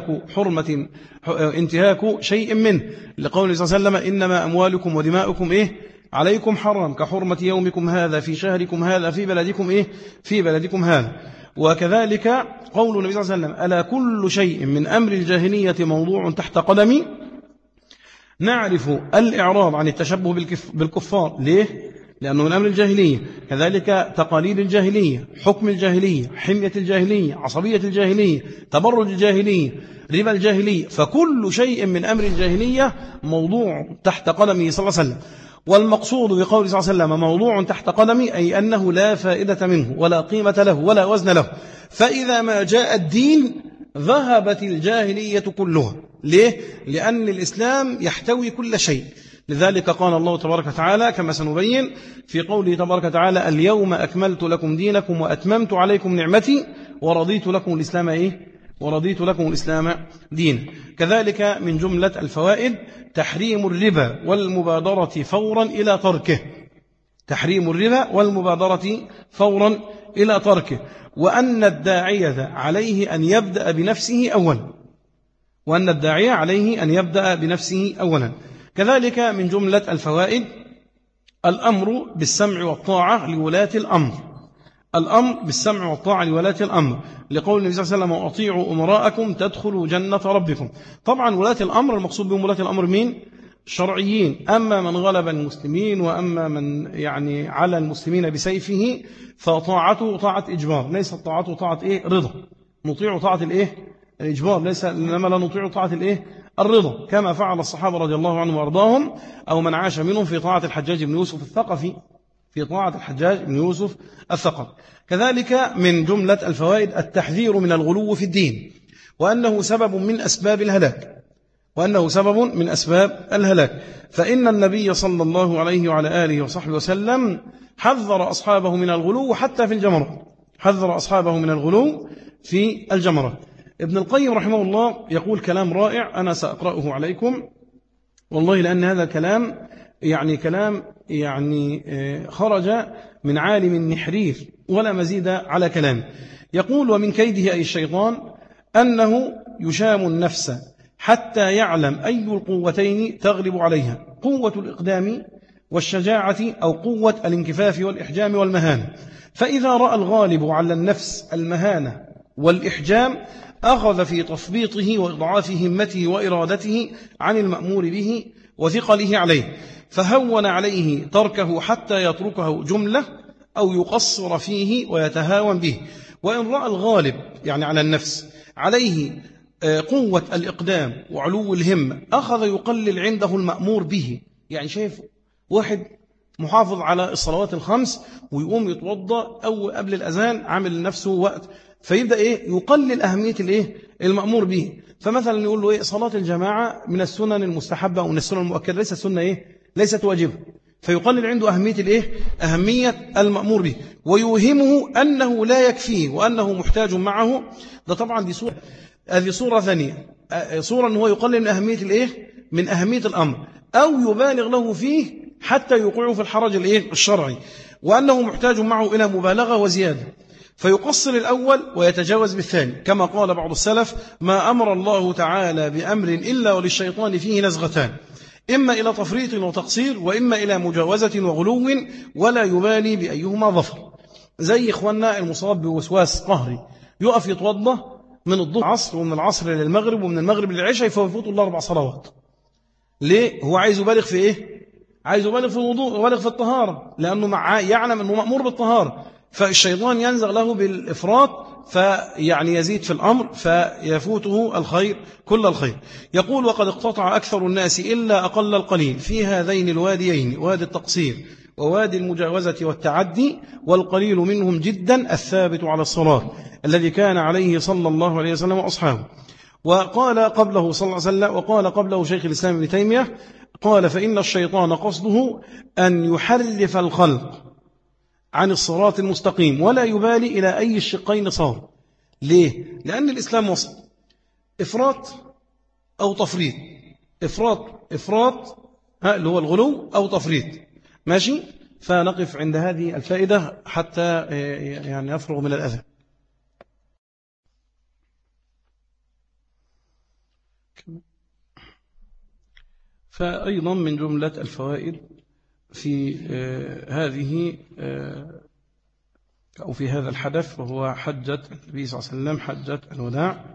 انتهاك شيء منه، لقول صلى الله عليه وسلم إنما أموالكم ودماؤكم عليكم حرام كحرمة يومكم هذا في شهركم هذا في بلدكم هذا. وكذلك قول النبي صلى الله عليه وسلم ألا كل شيء من أمر الجاهلية موضوع تحت قدمي، نعرف الإعراض عن التشبه بالكفار. ليه؟ لأنه من أمر الجاهلية. كذلك تقاليد الجاهلية، حكم الجاهلية، حمية الجاهلية، عصبية الجاهلية، تبرج الجاهلية، ربا الجاهلية، فكل شيء من أمر الجاهلية موضوع تحت قدمه صلى الله عليه وسلم. والمقصود بقول صلى الله عليه وسلم موضوع تحت قدمي أي أنه لا فائدة منه ولا قيمة له ولا وزن له، فإذا ما جاء الدين ذهبت الجاهلية كلها. ليه؟ لأن الإسلام يحتوي كل شيء. لذلك قال الله تبارك وتعالى كما سنبين في قوله تبارك وتعالى اليوم أكملت لكم دينكم وأتممت عليكم نعمتي ورضيت لكم الإسلام دينا. كذلك من جملة الفوائد تحريم الربا والمبادرة فورا إلى تركه، وأن الداعية عليه أن يبدأ بنفسه أولا. كذلك من جملة الفوائد الأمر بالسمع والطاعة لولاة الأمر، لقول النبي صلى الله عليه وسلم وأطيعوا أمراءكم تدخلوا جنة ربكم. طبعا ولاة الأمر المقصود بهم ولاة الأمر مين؟ شرعيين. أما من غلب المسلمين وأما من على المسلمين بسيفه فطاعته طاعة إجبار، ليست طاعته طاعة رضا. نطيع طاعة الإجبار، ليس إنما لا نطيع طاعة الرضا، كما فعل الصحابة رضي الله عنهم وارضاهم أو من عاش منهم في طاعة الحجاج بن يوسف الثقفي. كذلك من جملة الفوائد التحذير من الغلو في الدين، وأنه سبب من أسباب الهلاك، فإن النبي صلى الله عليه وعلى آله وصحبه وسلم حذر أصحابه من الغلو حتى في الجمرة. ابن القيم رحمه الله يقول كلام رائع أنا سأقرأه عليكم والله، لأن هذا الكلام كلام خرج من عالم نحرير ولا مزيد على كلامه. يقول ومن كيده أي الشيطان أنه يشام النفس حتى يعلم أي القوتين تغلب عليها، قوة الإقدام والشجاعة أو قوة الانكفاف والإحجام والمهانة، فإذا رأى الغالب على النفس المهانة والإحجام أخذ في تثبيطه وإضعاف همته وإرادته عن المأمور به وثقله عليه، فهون عليه تركه حتى يتركه جملة أو يقصر فيه ويتهاون به. وإن رأى الغالب على النفس عليه قوة الإقدام وعلو الهمة أخذ يقلل عنده المأمور به. يعني شايف واحد محافظ على الصلوات الخمس ويقوم يتوضأ أو قبل الأذان عامل لنفسه وقت، فيبدأ يقلل أهمية المأمور به. فمثلا يقول له صلاة الجماعة من السنن المستحبة أو من السنن المؤكدة، ليست سنة ليست واجبة، فيقلل عنده أهمية المأمور به ويوهمه أنه لا يكفيه وأنه محتاج معه. ده طبعا دي صورة، هذه صورة ثانية، صورة أنه يقلل من أهمية الأمر أو يبالغ له فيه حتى يوقعه في الحرج الشرعي، وأنه محتاج معه إلى مبالغة وزيادة، فيقصر الأول ويتجاوز بالثاني. كما قال بعض السلف: ما أمر الله تعالى بأمر إلا وللشيطان فيه نزغتان، إما إلى تفريط وتقصير وإما إلى مجاوزة وغلو، ولا يبالي بأيهما ظفر. زي إخواننا المصاب بوسواس قهري يقف يتوضأ من الظهر العصر ومن العصر للمغرب ومن المغرب للعشاء فيفوت الله 4 صلوات. ليه؟ هو عايز يبالغ في عايز يبالغ في الوضوء ويبالغ في الطهارة، لأنه يعلم أنه مأمور بالطهارة، فالشيطان ينزغ له بالإفراط فيعني يزيد في الأمر فيفوته الخير كل الخير. يقول: وقد اقتطع أكثر الناس إلا أقل القليل في هذين الواديين، وادي التقصير ووادي المجاوزة والتعدي، والقليل منهم جدا الثابت على الصراط الذي كان عليه صلى الله عليه وسلم وأصحابه. وقال قبله صلى الله عليه وسلم، وقال قبله شيخ الإسلام ابن تيمية، قال: فإن الشيطان قصده أن يحرف الخلق عن الصراط المستقيم ولا يبالي إلى أي الشقين صار. ليه؟ لأن الإسلام وصل إفراط أو تفريط، إفراط اللي هو الغلو أو تفريط، ماشي. فنقف عند هذه الفائدة حتى يعني يفرغ من الأذى. فأيضا من جملة الفوائد في هذه أو في هذا الحدث، وهو حجة النبي صلى الله عليه وسلم، حجة الوداع،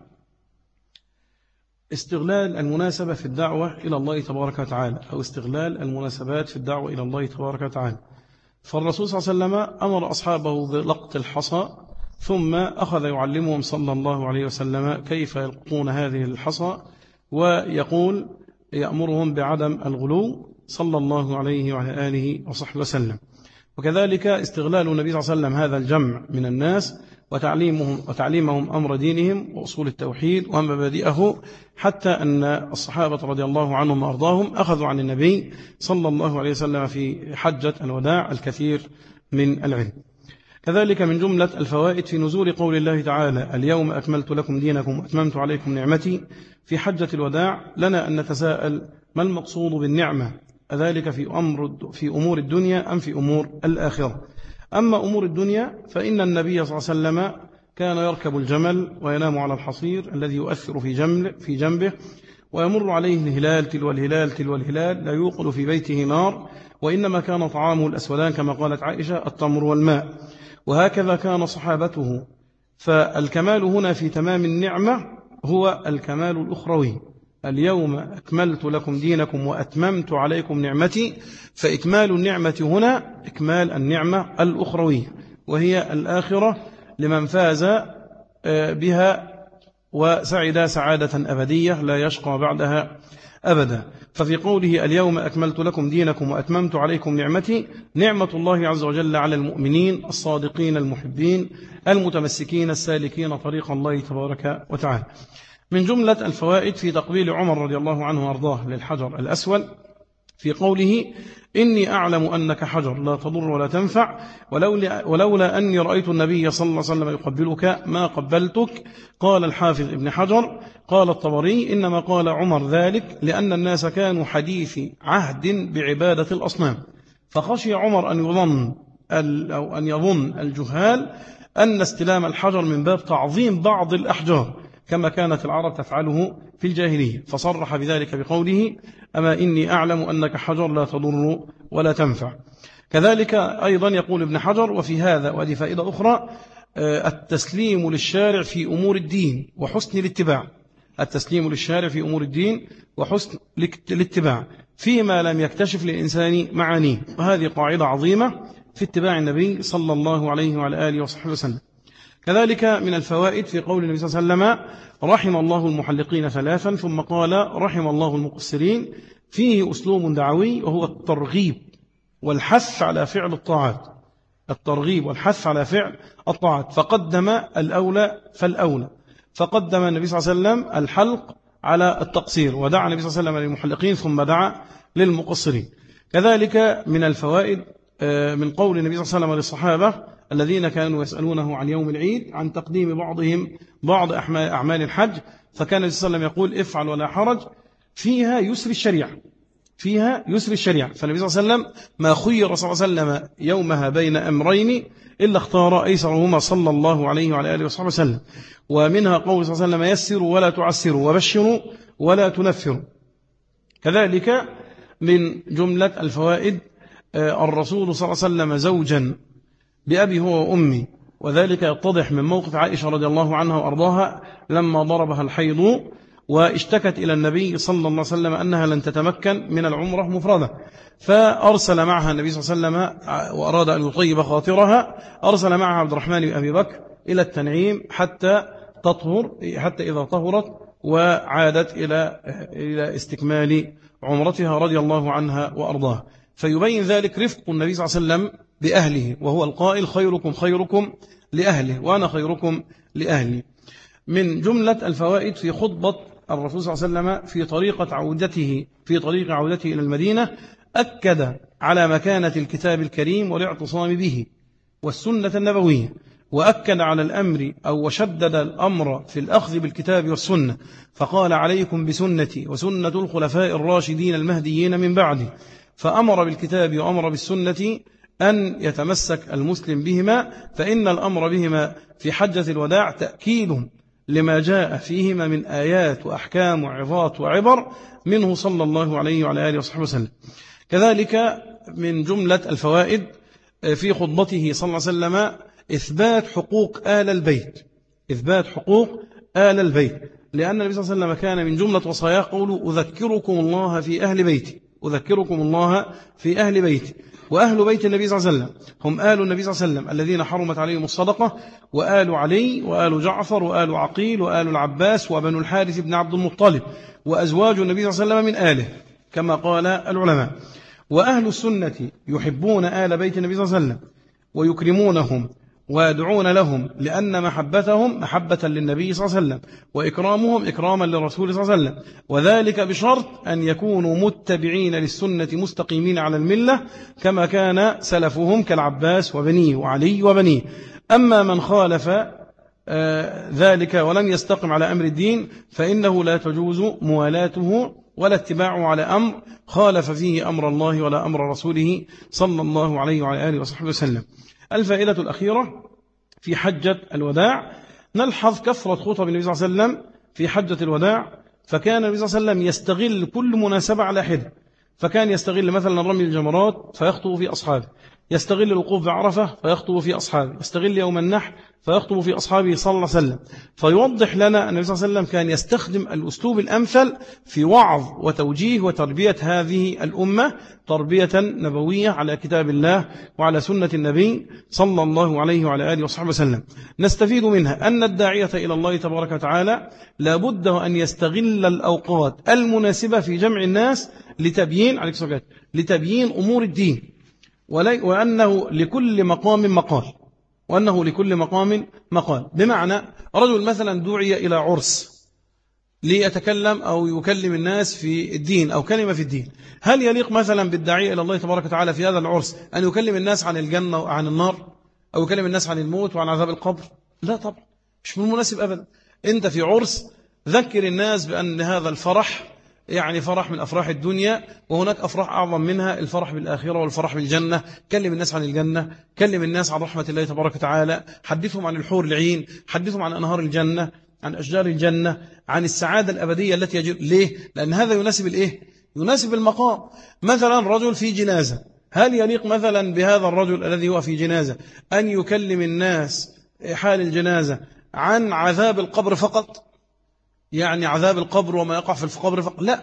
استغلال المناسبة في الدعوة إلى الله تبارك وتعالى، أو استغلال المناسبات في الدعوة إلى الله تبارك وتعالى. فالرسول صلى الله عليه وسلم أمر أصحابه بلقط الحصى، ثم أخذ يعلمهم صلى الله عليه وسلم كيف يلقطون هذه الحصى، ويقول يأمرهم بعدم الغلو صلى الله عليه وعلى آله وصحبه وسلم. وكذلك استغلال النبي صلى الله عليه وسلم هذا الجمع من الناس وتعليمهم أمر دينهم وأصول التوحيد ومبادئه، حتى أن الصحابة رضي الله عنهم وأرضاهم أخذوا عن النبي صلى الله عليه وسلم في حجة الوداع الكثير من العلم. كذلك من جملة الفوائد في نزول قول الله تعالى: اليوم أكملت لكم دينكم وأتممت عليكم نعمتي، في حجة الوداع لنا أن نتساءل: ما المقصود بالنعمة؟ أذلك في أمور الدنيا أم في أمور الآخرة؟ أما أمور الدنيا فإن النبي صلى الله عليه وسلم كان يركب الجمل وينام على الحصير الذي يؤثر في جنبه، ويمر عليه الهلال تلو الهلال تلو الهلال، لا يوقد في بيته نار، وإنما كان طعامه الأسودان كما قالت عائشة: التمر والماء. وهكذا كان صحابته. فالكمال هنا في تمام النعمة هو الكمال الأخروي: اليوم أكملت لكم دينكم وأتممت عليكم نعمتي. فإكمال النعمة هنا إكمال النعمة الأخروية، وهي الآخرة لمن فاز بها وسعد سعادة أبدية لا يشقى بعدها أبدا. ففي قوله: اليوم أكملت لكم دينكم وأتممت عليكم نعمتي، نعمة الله عز وجل على المؤمنين الصادقين المحبين المتمسكين السالكين طريق الله تبارك وتعالى. من جملة الفوائد في تقبيل عمر رضي الله عنه وارضاه للحجر الأسود في قوله: إني أعلم أنك حجر لا تضر ولا تنفع، ولولا أني رأيت النبي صلى الله عليه وسلم يقبلك ما قبلتك. قال الحافظ ابن حجر: قال الطبري: إنما قال عمر ذلك لأن الناس كانوا حديث عهد بعبادة الأصنام، فخشي عمر أن يظن الجهال أن استلام الحجر من باب تعظيم بعض الأحجار كما كانت العرب تفعله في الجاهلية، فصرح بذلك بقوله: أما إني أعلم أنك حجر لا تضر ولا تنفع. كذلك أيضا يقول ابن حجر: وفي هذا، وهذه فائدة أخرى، التسليم للشارع في أمور الدين وحسن الاتباع، التسليم للشارع في أمور الدين وحسن الاتباع فيما لم يكتشف للإنسان معانيه، وهذه قاعدة عظيمة في اتباع النبي صلى الله عليه وعلى آله وصحبه وسلم. كذلك من الفوائد في قول النبي صلى الله عليه وسلم رحم الله المحلقين ثلاثا، ثم قال رحم الله المقصرين، فيه أسلوب دعوي وهو الترغيب والحث على فعل الطاعات. الترغيب والحث على فعل الطاعات، فقدم الأولى فالأولى، فقدم النبي صلى الله عليه وسلم الحلق على التقصير، ودعا النبي صلى الله عليه وسلم للمحلقين ثم دعا للمقصرين. كذلك من الفوائد من قول النبي صلى الله عليه وسلم للصحابة الذين كانوا يسألونه عن يوم العيد عن تقديم بعضهم بعض أعمال الحج، فكان النبي صلى الله عليه وسلم يقول افعل ولا حرج، فيها يسر الشريعة، فيها يسر الشريعة. فالنبي صلى الله عليه وسلم ما خير صلى الله عليه وسلم يومها بين أمرين إلا اختار أيسرهما صلى الله عليه وعلى آله وصحبه وسلم. ومنها قول صلى الله عليه وسلم يسروا ولا تعسروا وبشروا ولا تنفروا. كذلك من جملة الفوائد الرسول صلى الله عليه وسلم زوجا بأبي هو وأمي، وذلك يتضح من موقف عائشة رضي الله عنها وأرضاها لما ضربها الحيض واشتكت إلى النبي صلى الله عليه وسلم أنها لن تتمكن من العمرة مفردة، فأرسل معها النبي صلى الله عليه وسلم وأراد أن يطيب خاطرها، أرسل معها عبد الرحمن بن أبي بكر إلى التنعيم حتى تطهر، حتى إذا طهرت وعادت إلى استكمال عمرتها رضي الله عنها وأرضاها. فيبين ذلك رفق النبي صلى الله عليه وسلم بأهله، وهو القائل خيركم خيركم لأهله وأنا خيركم لأهلي. من جملة الفوائد في خطبة الرسول صلى الله عليه وسلم في طريق عودته إلى المدينة، أكد على مكانة الكتاب الكريم والاعتصام به والسنة النبوية، وأكد على الأمر أو وشدد الأمر في الأخذ بالكتاب والسنة، فقال عليكم بسنتي وسنة الخلفاء الراشدين المهديين من بعدي، فأمر بالكتاب وأمر بالسنة أن يتمسك المسلم بهما، فإن الأمر بهما في حجة الوداع تأكيد لما جاء فيهما من آيات وأحكام وعظات وعبر منه صلى الله عليه وعلى آله وصحبه وسلم. كذلك من جملة الفوائد في خطبته صلى الله عليه وسلم إثبات حقوق آل البيت، إثبات حقوق آل البيت، لأن النبي صلى الله عليه وسلم كان من جملة وصاياه قوله أذكركم الله في أهل بيتي، أذكركم الله في أهل بيتي. وأهل بيت النبي صلى الله عليه وسلم هم آل النبي صلى الله عليه وسلم الذين حرمت عليهم الصدقة، وآل علي وآل جعفر وآل عقيل وآل العباس وبنو الحارث بن عبد المطلب، وأزواج النبي صلى الله عليه وسلم من آله كما قال العلماء. وأهل السنة يحبون آل بيت النبي صلى الله عليه وسلم ويكرمونهم ويدعون لهم، لأن محبتهم محبة للنبي صلى الله عليه وسلم، وإكرامهم إكراما للرسول صلى الله عليه وسلم، وذلك بشرط أن يكونوا متبعين للسنة مستقيمين على الملة كما كان سلفهم كالعباس وبنيه وعلي وبنيه. أما من خالف ذلك ولم يستقم على أمر الدين فإنه لا تجوز موالاته ولا اتباعه على أمر خالف فيه أمر الله ولا أمر رسوله صلى الله عليه وعلى آله وصحبه وسلم. الفائدة الأخيرة في حجة الوداع، نلحظ كثرة خطب النبي صلى الله عليه وسلم في حجة الوداع، فكان النبي صلى الله عليه وسلم يستغل كل مناسبة على حدة، فكان يستغل مثلا رمي الجمرات فيخطب في أصحابه، يستغل الوقوف بعرفة فيخطب في أصحابه، يستغل يوم النحر فيخطب في أصحابه صلى الله عليه وسلم. فيوضح لنا أن النبي صلى الله عليه وسلم كان يستخدم الأسلوب الأمثل في وعظ وتوجيه وتربية هذه الأمة تربية نبوية على كتاب الله وعلى سنة النبي صلى الله عليه وعلى آله وصحبه وسلم. نستفيد منها أن الداعية إلى الله تبارك وتعالى لابد أن يستغل الأوقات المناسبة في جمع الناس لتبيين أمور الدين، وأنه لكل مقام مقال، وأنه لكل مقام مقال. بمعنى رجل مثلا دعي إلى عرس ليتكلم أو يكلم الناس في الدين أو كلمة في الدين، هل يليق مثلا بالداعية إلى الله تبارك وتعالى في هذا العرس أن يكلم الناس عن الجنة وعن النار، أو يكلم الناس عن الموت وعن عذاب القبر؟ لا طبعا، مش من مناسب أبدا. أنت في عرس ذكر الناس بأن هذا الفرح يعني فرح من أفراح الدنيا، وهناك أفراح أعظم منها الفرح بالآخرة والفرح بالجنة. كلم الناس عن الجنة، كلم الناس عن رحمة الله تبارك وتعالى، حدثهم عن الحور العين، حدثهم عن أنهار الجنة، عن أشجار الجنة، عن السعادة الأبدية التي يجب. ليه؟ لأن هذا يناسب الإيه؟ يناسب المقام. مثلا رجل في جنازة، هل يليق مثلا بهذا الرجل الذي هو في جنازة أن يكلم الناس حال الجنازة عن عذاب القبر فقط؟ يعني عذاب القبر وما يقع في القبر فقط؟ لا،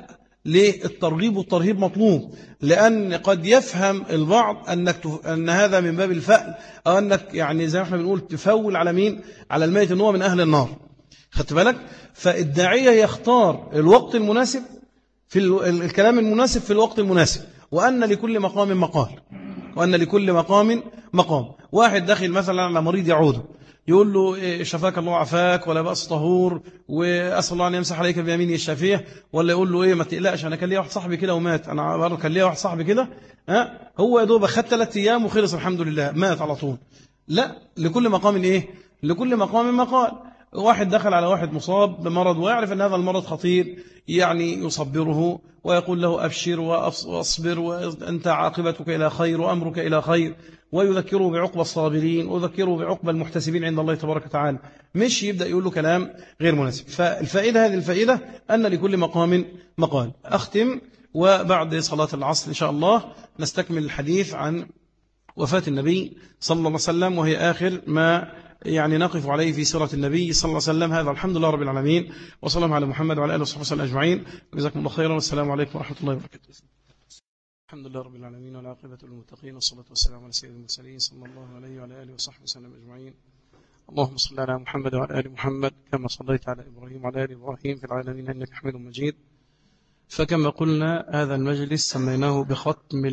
ليه؟ الترغيب والترهيب مطلوب، لأن قد يفهم البعض أن هذا من باب الفأل، أو أنك يعني زي ما احنا بنقول تفول على مين؟ على الميت أنه من أهل النار. خدت بالك؟ فالداعية يختار الوقت المناسب في الكلام المناسب في الوقت المناسب، وأن لكل مقام مقال، وأن لكل مقام مقام. واحد داخل مثلا على مريض يعوده، يقول له شفاك الله عفاك ولا بأس طهور وأسأل الله أن يمسح عليك بيمينه الشافية، ولا يقول له ما تقلقش أنا كان ليا واحد صاحبي كده ومات، أنا برضه كان ليا واحد صاحبي كده هو يا دوب أخذ 3 أيام وخلص الحمد لله مات على طول. لا، لكل مقام لكل مقام مقال. واحد دخل على واحد مصاب بمرض ويعرف أن هذا المرض خطير، يعني يصبره ويقول له أبشر وأصبر وأنت عاقبتك إلى خير وأمرك إلى خير، ويذكره بعقب الصابرين ويذكره بعقب المحتسبين عند الله تبارك وتعالى، مش يبدأ يقول له كلام غير مناسب. فالفائدة هذه الفائدة أن لكل مقام مقال. أختم، وبعد صلاة العصر إن شاء الله نستكمل الحديث عن وفاة النبي صلى الله عليه وسلم، وهي آخر ما يعني نقف عليه في سيرة النبي صلى الله عليه وسلم. هذا الحمد لله رب العالمين، وصلى الله على محمد وعلى آله وصحبه وسلم أجمعين. جزاكم الله خيرا، والسلام عليكم ورحمة الله وبركاته. الحمد لله رب العالمين، والعاقبة للمتقين، والصلاة والسلام على سيد المرسلين صلى الله عليه وعلى آله وصحبه وسلم أجمعين. اللهم صل على محمد وعلى آل محمد كما صليت على إبراهيم وعلى آل إبراهيم في العالمين إنك حميد مجيد. فكما قلنا هذا المجلس سميناه بختم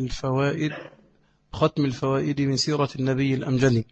الفوائد من سيرة النبي الأمجد،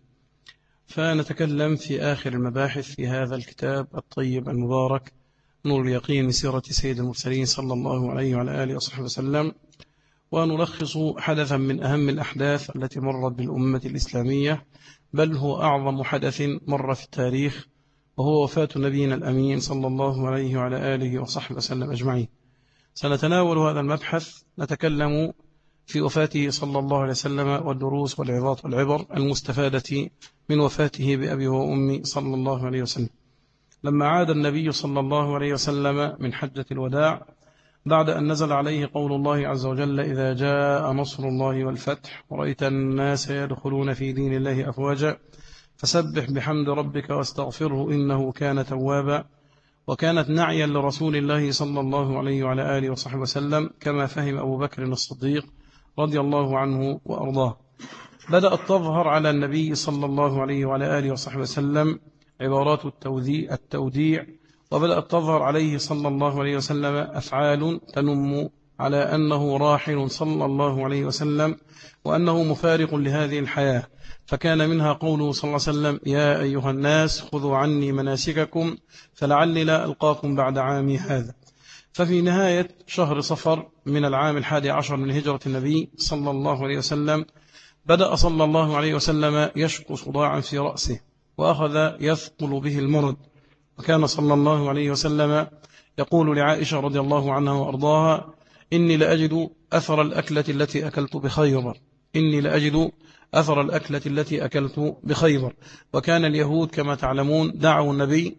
فنتكلم في آخر المباحث في هذا الكتاب الطيب المبارك نور اليقين من سيرة سيد المرسلين صلى الله عليه وعلى آله وصحبه وسلم، ونلخص حدثا من أهم الأحداث التي مرت بالأمة الإسلامية، بل هو أعظم حدث مر في التاريخ، وهو وفاة نبينا الأمين صلى الله عليه وعلى آله وصحبه وسلم أجمعين. سنتناول هذا المبحث، نتكلم في وفاته صلى الله عليه وسلم والدروس والعظات والعبر المستفادة من وفاته بأبي وأمي صلى الله عليه وسلم. لما عاد النبي صلى الله عليه وسلم من حجة الوداع بعد أن نزل عليه قول الله عز وجل إذا جاء نصر الله والفتح ورأيت الناس يدخلون في دين الله أفواجا فسبح بحمد ربك واستغفره إنه كان توابا، وكانت نعيا لرسول الله صلى الله عليه وعلى آله وصحبه وسلم كما فهم أبو بكر الصديق رضي الله عنه وأرضاه. بدأت تظهر على النبي صلى الله عليه وعلى آله وصحبه وسلم عبارات التوديع، وبدأت تظهر عليه صلى الله عليه وسلم أفعال تنم على أنه راحل صلى الله عليه وسلم، وأنه مفارق لهذه الحياة. فكان منها قوله صلى الله عليه وسلم يا أيها الناس خذوا عني مناسككم فلعلي لا ألقاكم بعد عامي هذا. ففي نهاية شهر صفر من العام 11 من هجرة النبي صلى الله عليه وسلم بدأ صلى الله عليه وسلم يشكو صداعا في رأسه، وأخذ يثقل به المرض، وكان صلى الله عليه وسلم يقول لعائشة رضي الله عنها وأرضاها إني لأجد أثر الأكلة التي أكلت بخيبر، إني لأجد أثر الأكلة التي أكلت بخيبر. وكان اليهود كما تعلمون دعوا النبي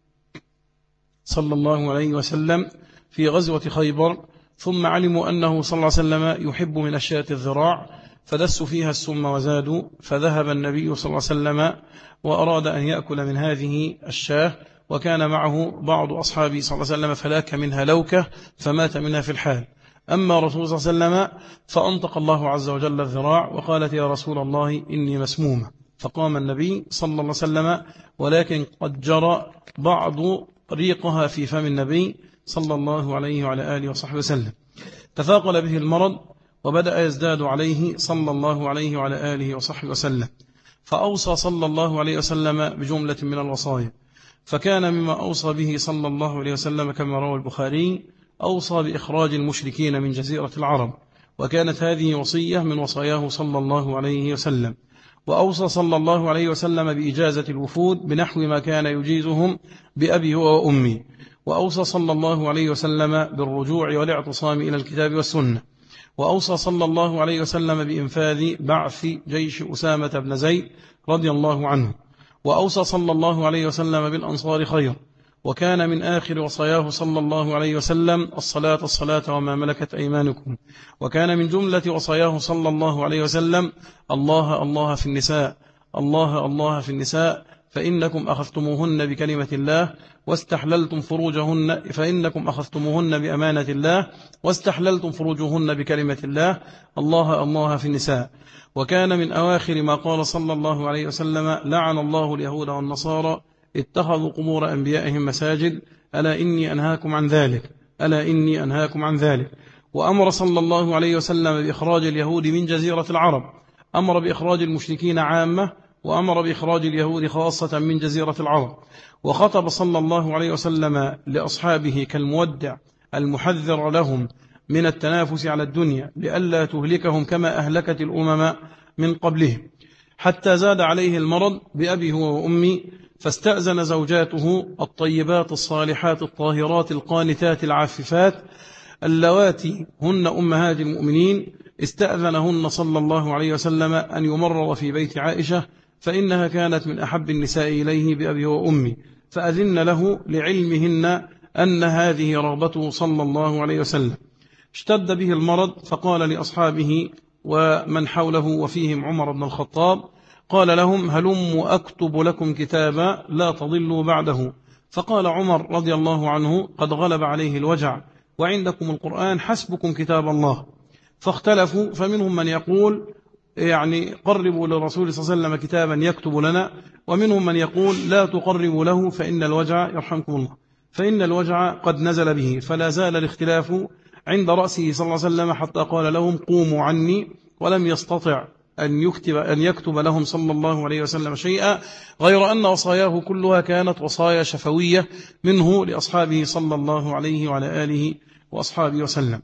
صلى الله عليه وسلم في غزوة خيبر، ثم علموا أنه صلى الله عليه وسلم يحب من الشاة الذراع فدسوا فيها السم وزادوا، فذهب النبي صلى الله عليه وسلم وأراد أن يأكل من هذه الشاة، وكان معه بعض أصحابه صلى الله عليه وسلم فلاك منها لوكة فمات منها في الحال. أما رسول صلى الله عليه وسلم فأنطق الله عز وجل الذراع وقالت يا رسول الله إني مسمومة، فقام النبي صلى الله عليه وسلم ولكن قد جرى بعض ريقها في فم النبي صلى الله عليه وعلى آله وصحبه وسلم، تثاقل به المرض وبدأ يزداد عليه صلى الله عليه وعلى آله وصحبه وسلم، فأوصى صلى الله عليه وسلم بجملة من الوصايا. فكان مما أوصى به صلى الله عليه وسلم كما روى البخاري أوصى بإخراج المشركين من جزيرة العرب، وكانت هذه وصية من وصاياه صلى الله عليه وسلم. وأوصى صلى الله عليه وسلم بإجازة الوفود بنحو ما كان يجيزهم بأبي وأمي. وأوصى صلى الله عليه وسلم بالرجوع والاعتصام إلى الكتاب والسنة. وأوصى صلى الله عليه وسلم بإنفاذ بعث جيش أسامة بن زيد رضي الله عنه. وأوصى صلى الله عليه وسلم بالأنصار خير. وكان من آخر وصاياه صلى الله عليه وسلم الصلاة وما ملكت أيمانكم. وكان من جملة وصاياه صلى الله عليه وسلم الله في النساء، الله في النساء، فإنكم أخذتموهن بكلمة الله واستحللتم فروجهن فإنكم أخذتموهن بأمانة الله واستحللتم فروجهن بكلمة الله. الله الله في النساء. وكان من أواخر ما قال صلى الله عليه وسلم: لعن الله اليهود والنصارى اتخذوا قبور أنبيائهم مساجد، ألا إني أنهاكم عن ذلك، ألا إني أنهاكم عن ذلك. وأمر صلى الله عليه وسلم بإخراج اليهود من جزيرة العرب، أمر بإخراج المشركين عامة، وأمر بإخراج اليهود خاصة من جزيرة العرب. وخطب صلى الله عليه وسلم لأصحابه كالمودع المحذر لهم من التنافس على الدنيا لئلا تهلكهم كما أهلكت الأمم من قبلهم، حتى زاد عليه المرض بأبي هو وأمي، فاستأذن زوجاته الطيبات الصالحات الطاهرات القانتات العاففات اللواتي هن أمهات المؤمنين، استأذنهن صلى الله عليه وسلم أن يمرض في بيت عائشة، فإنها كانت من أحب النساء إليه بأبي وأمي، فأذن له لعلمهن أن هذه رغبته صلى الله عليه وسلم. اشتد به المرض فقال لأصحابه ومن حوله وفيهم عمر بن الخطاب، قال لهم: هلموا أكتب لكم كتابا لا تضلوا بعده. فقال عمر رضي الله عنه: قد غلب عليه الوجع وعندكم القرآن، حسبكم كتاب الله. فاختلفوا، فمنهم من يقول يعني قربوا للرسول صلى الله عليه وسلم كتابا يكتب لنا، ومنهم من يقول لا تقربوا له فإن الوجع يرحمكم الله، فإن الوجع قد نزل به. فلا زال الاختلاف عند رأسه صلى الله عليه وسلم حتى قال لهم: قوموا عني، ولم يستطع أن يكتب لهم صلى الله عليه وسلم شيئا، غير أن وصاياه كلها كانت وصايا شفوية منه لأصحابه صلى الله عليه وعلى آله وأصحابه وسلم.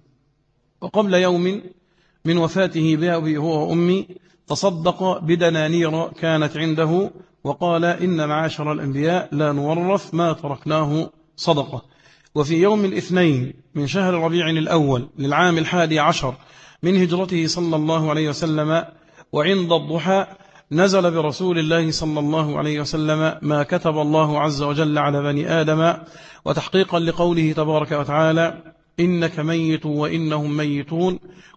وقبل يوم من وفاته بأبي هو وأمي تصدق بدنانير كانت عنده، وقال: إن معاشر الأنبياء لا نورث ما تركناه صدقة. وفي يوم الاثنين من شهر ربيع الأول للعام 11 من هجرته صلى الله عليه وسلم، وعند الضحى، نزل برسول الله صلى الله عليه وسلم ما كتب الله عز وجل على بني آدم، وتحقيقا لقوله تبارك وتعالى: إنك ميت وإنهم ميتون.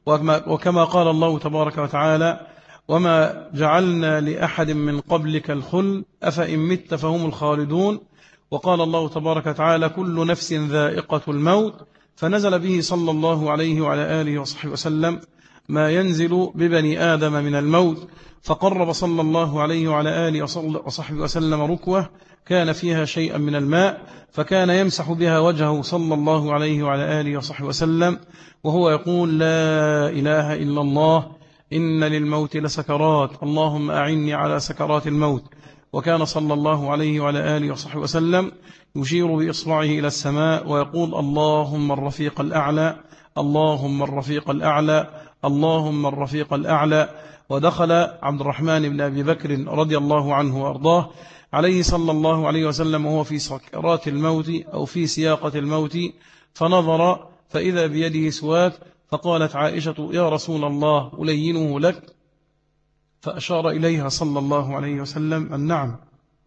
وكما قال الله تبارك وتعالى: وما جعلنا لأحد من قبلك الخلد أفإن مت فهم الخالدون. وقال الله تبارك وتعالى: كل نفس ذائقة الموت. فنزل به صلى الله عليه وعلى آله وصحبه وسلم ما ينزل ببني آدم من الموت، فقرب صلى الله عليه وعلى آله وصحبه وسلم ركوة كان فيها شيئا من الماء، فكان يمسح بها وجهه صلى الله عليه وعلى آله وصحبه وسلم وهو يقول: لا إله إلا الله، إن للموت لسكرات، اللهم أعني على سكرات الموت. وكان صلى الله عليه وعلى آله وصحبه وسلم يشير بإصبعه إلى السماء ويقول: اللهم الرفيق الأعلى، اللهم الرفيق الأعلى، اللهم الرفيق الأعلى. ودخل عبد الرحمن بن أبي بكر رضي الله عنه وأرضاه عليه صلى الله عليه وسلم وهو في سكرات الموت أو في سياقة الموت، فنظر فإذا بيده سواك، فقالت عائشة: يا رسول الله ألينه لك؟ فأشار إليها صلى الله عليه وسلم النعم،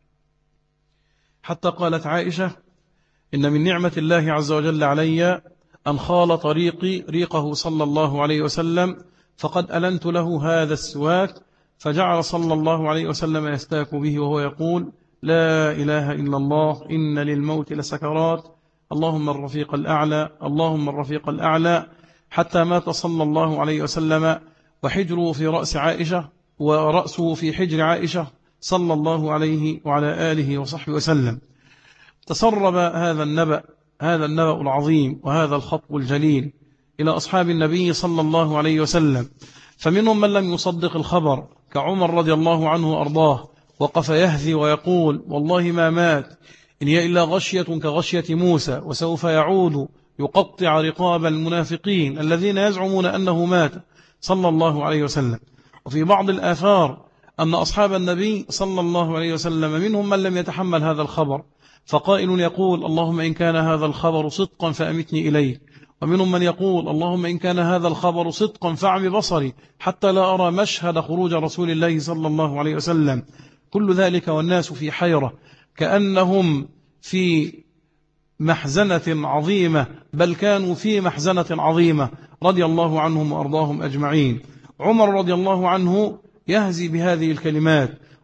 حتى قالت عائشة: إن من نعمة الله عز وجل علي أن خال طريقي ريقه صلى الله عليه وسلم، فقد ألنت له هذا السواك. فجعل صلى الله عليه وسلم يستاك به وهو يقول: لا إله إلا الله، إن للموت لسكرات، اللهم الرفيق الأعلى، اللهم الرفيق الأعلى، حتى مات صلى الله عليه وسلم وحجره في رأس عائشة ورأسه في حجر عائشة صلى الله عليه وعلى آله وصحبه وسلم. تسرب هذا النبأ العظيم وهذا الخطب الجليل إلى أصحاب النبي صلى الله عليه وسلم، فمنهم من لم يصدق الخبر كعمر رضي الله عنه وأرضاه، وقف يهذي ويقول: والله ما مات، إن هي إلا غشية كغشية موسى، وسوف يعود يقطع رقاب المنافقين الذين يزعمون أنه مات صلى الله عليه وسلم. وفي بعض الآثار أن أصحاب النبي صلى الله عليه وسلم منهم من لم يتحمل هذا الخبر، فقائل يقول: اللهم إن كان هذا الخبر صدقا فأمتني إليه، ومنهم من يقول: اللهم إن كان هذا الخبر صدقا فاعم بصري حتى لا أرى مشهد خروج رسول الله صلى الله عليه وسلم. كل ذلك والناس في حيرة، كأنهم في محزنة عظيمة، بل كانوا في محزنة عظيمة رضي الله عنهم وأرضاهم أجمعين. عمر رضي الله عنه يهزي بهذه الكلمات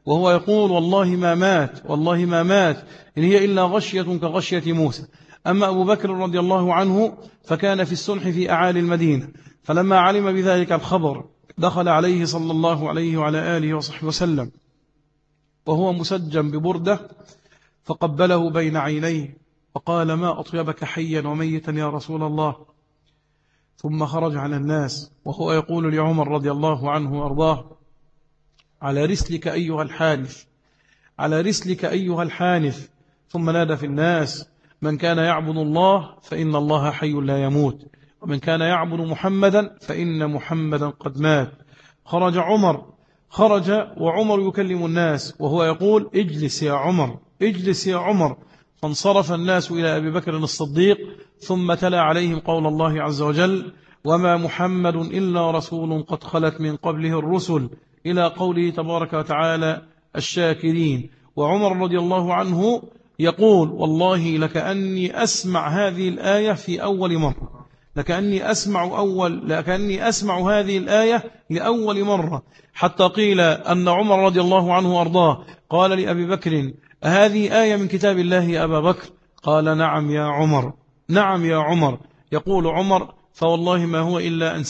وهو يقول والله ما مات والله ما مات إن هي إلا غشية كغشية موسى. أما أبو بكر رضي الله عنه فكان في السنح في أعالي المدينة، فلما علم بذلك الخبر دخل عليه صلى الله عليه وعلى آله وصحبه وسلم وهو مسجم ببردة، فقبله بين عينيه وقال ما أطيبك حيا وميتا يا رسول الله. ثم خرج على الناس وهو يقول لعمر رضي الله عنه وأرضاه على رسلك أيها الحانث، على رسلك أيها الحانث. ثم نادى في الناس من كان يعبد الله فإن الله حي لا يموت، ومن كان يعبد محمدا فإن محمدا قد مات. خرج وعمر يكلم الناس وهو يقول اجلس يا عمر اجلس يا عمر. فانصرف الناس إلى أبي بكر الصديق، ثم تلا عليهم قول الله عز وجل وما محمد إلا رسول قد خلت من قبله الرسل، إلى قوله تبارك وتعالى الشاكرين. وعمر رضي الله عنه يقول والله لكأني أسمع هذه الآية في أول مرة، لكأني أسمع هذه الآية لأول مرة، حتى قيل أن عمر رضي الله عنه وأرضاه قال لأبي بكر هذه آية من كتاب الله يا أبا بكر؟ قال نعم يا عمر، نعم يا عمر. يقول عمر فوالله ما هو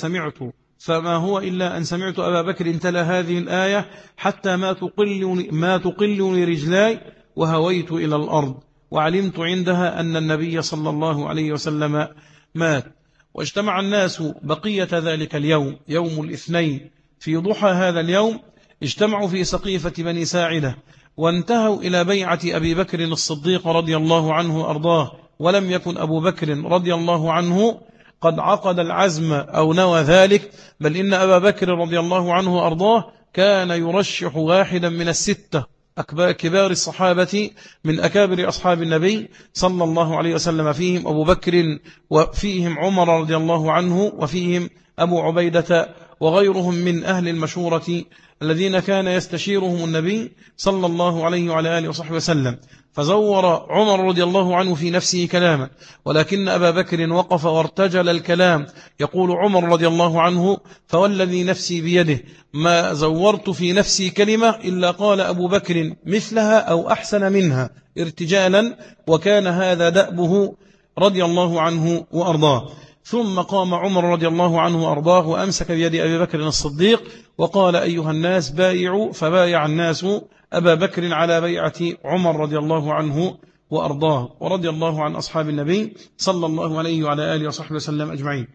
إلا أن سمعت أبا بكر تلا هذه الآية حتى ما تقلني رجلاي وهويت إلى الأرض، وعلمت عندها أن النبي صلى الله عليه وسلم مات. واجتمع الناس بقية ذلك اليوم يوم الاثنين في ضحى هذا اليوم، اجتمعوا في سقيفة بني ساعدة، وانتهوا إلى بيعة أبي بكر الصديق رضي الله عنه أرضاه. ولم يكن أبو بكر رضي الله عنه قد عقد العزم أو نوى ذلك، بل إن أبا بكر رضي الله عنه أرضاه كان يرشح واحدا من الستة كبار الصحابة من أكابر أصحاب النبي صلى الله عليه وسلم، فيهم أبو بكر وفيهم عمر رضي الله عنه وفيهم أبو عبيدة وغيرهم من أهل المشورة الذين كان يستشيرهم النبي صلى الله عليه وعلى آله وصحبه وسلم. فزور عمر رضي الله عنه في نفسه كلاما، ولكن أبا بكر وقف وارتجل الكلام. يقول عمر رضي الله عنه فوالذي نفسي بيده ما زورت في نفسي كلمة إلا قال أبو بكر مثلها أو أحسن منها ارتجالا، وكان هذا دأبه رضي الله عنه وأرضاه. ثم قام عمر رضي الله عنه وأرضاه وأمسك بيد أبي بكر الصديق وقال أيها الناس بايعوا، فبايع الناس أبا بكر على بيعة عمر رضي الله عنه وأرضاه. ورضي الله عن أصحاب النبي صلى الله عليه وعلى آله وصحبه وسلم أجمعين.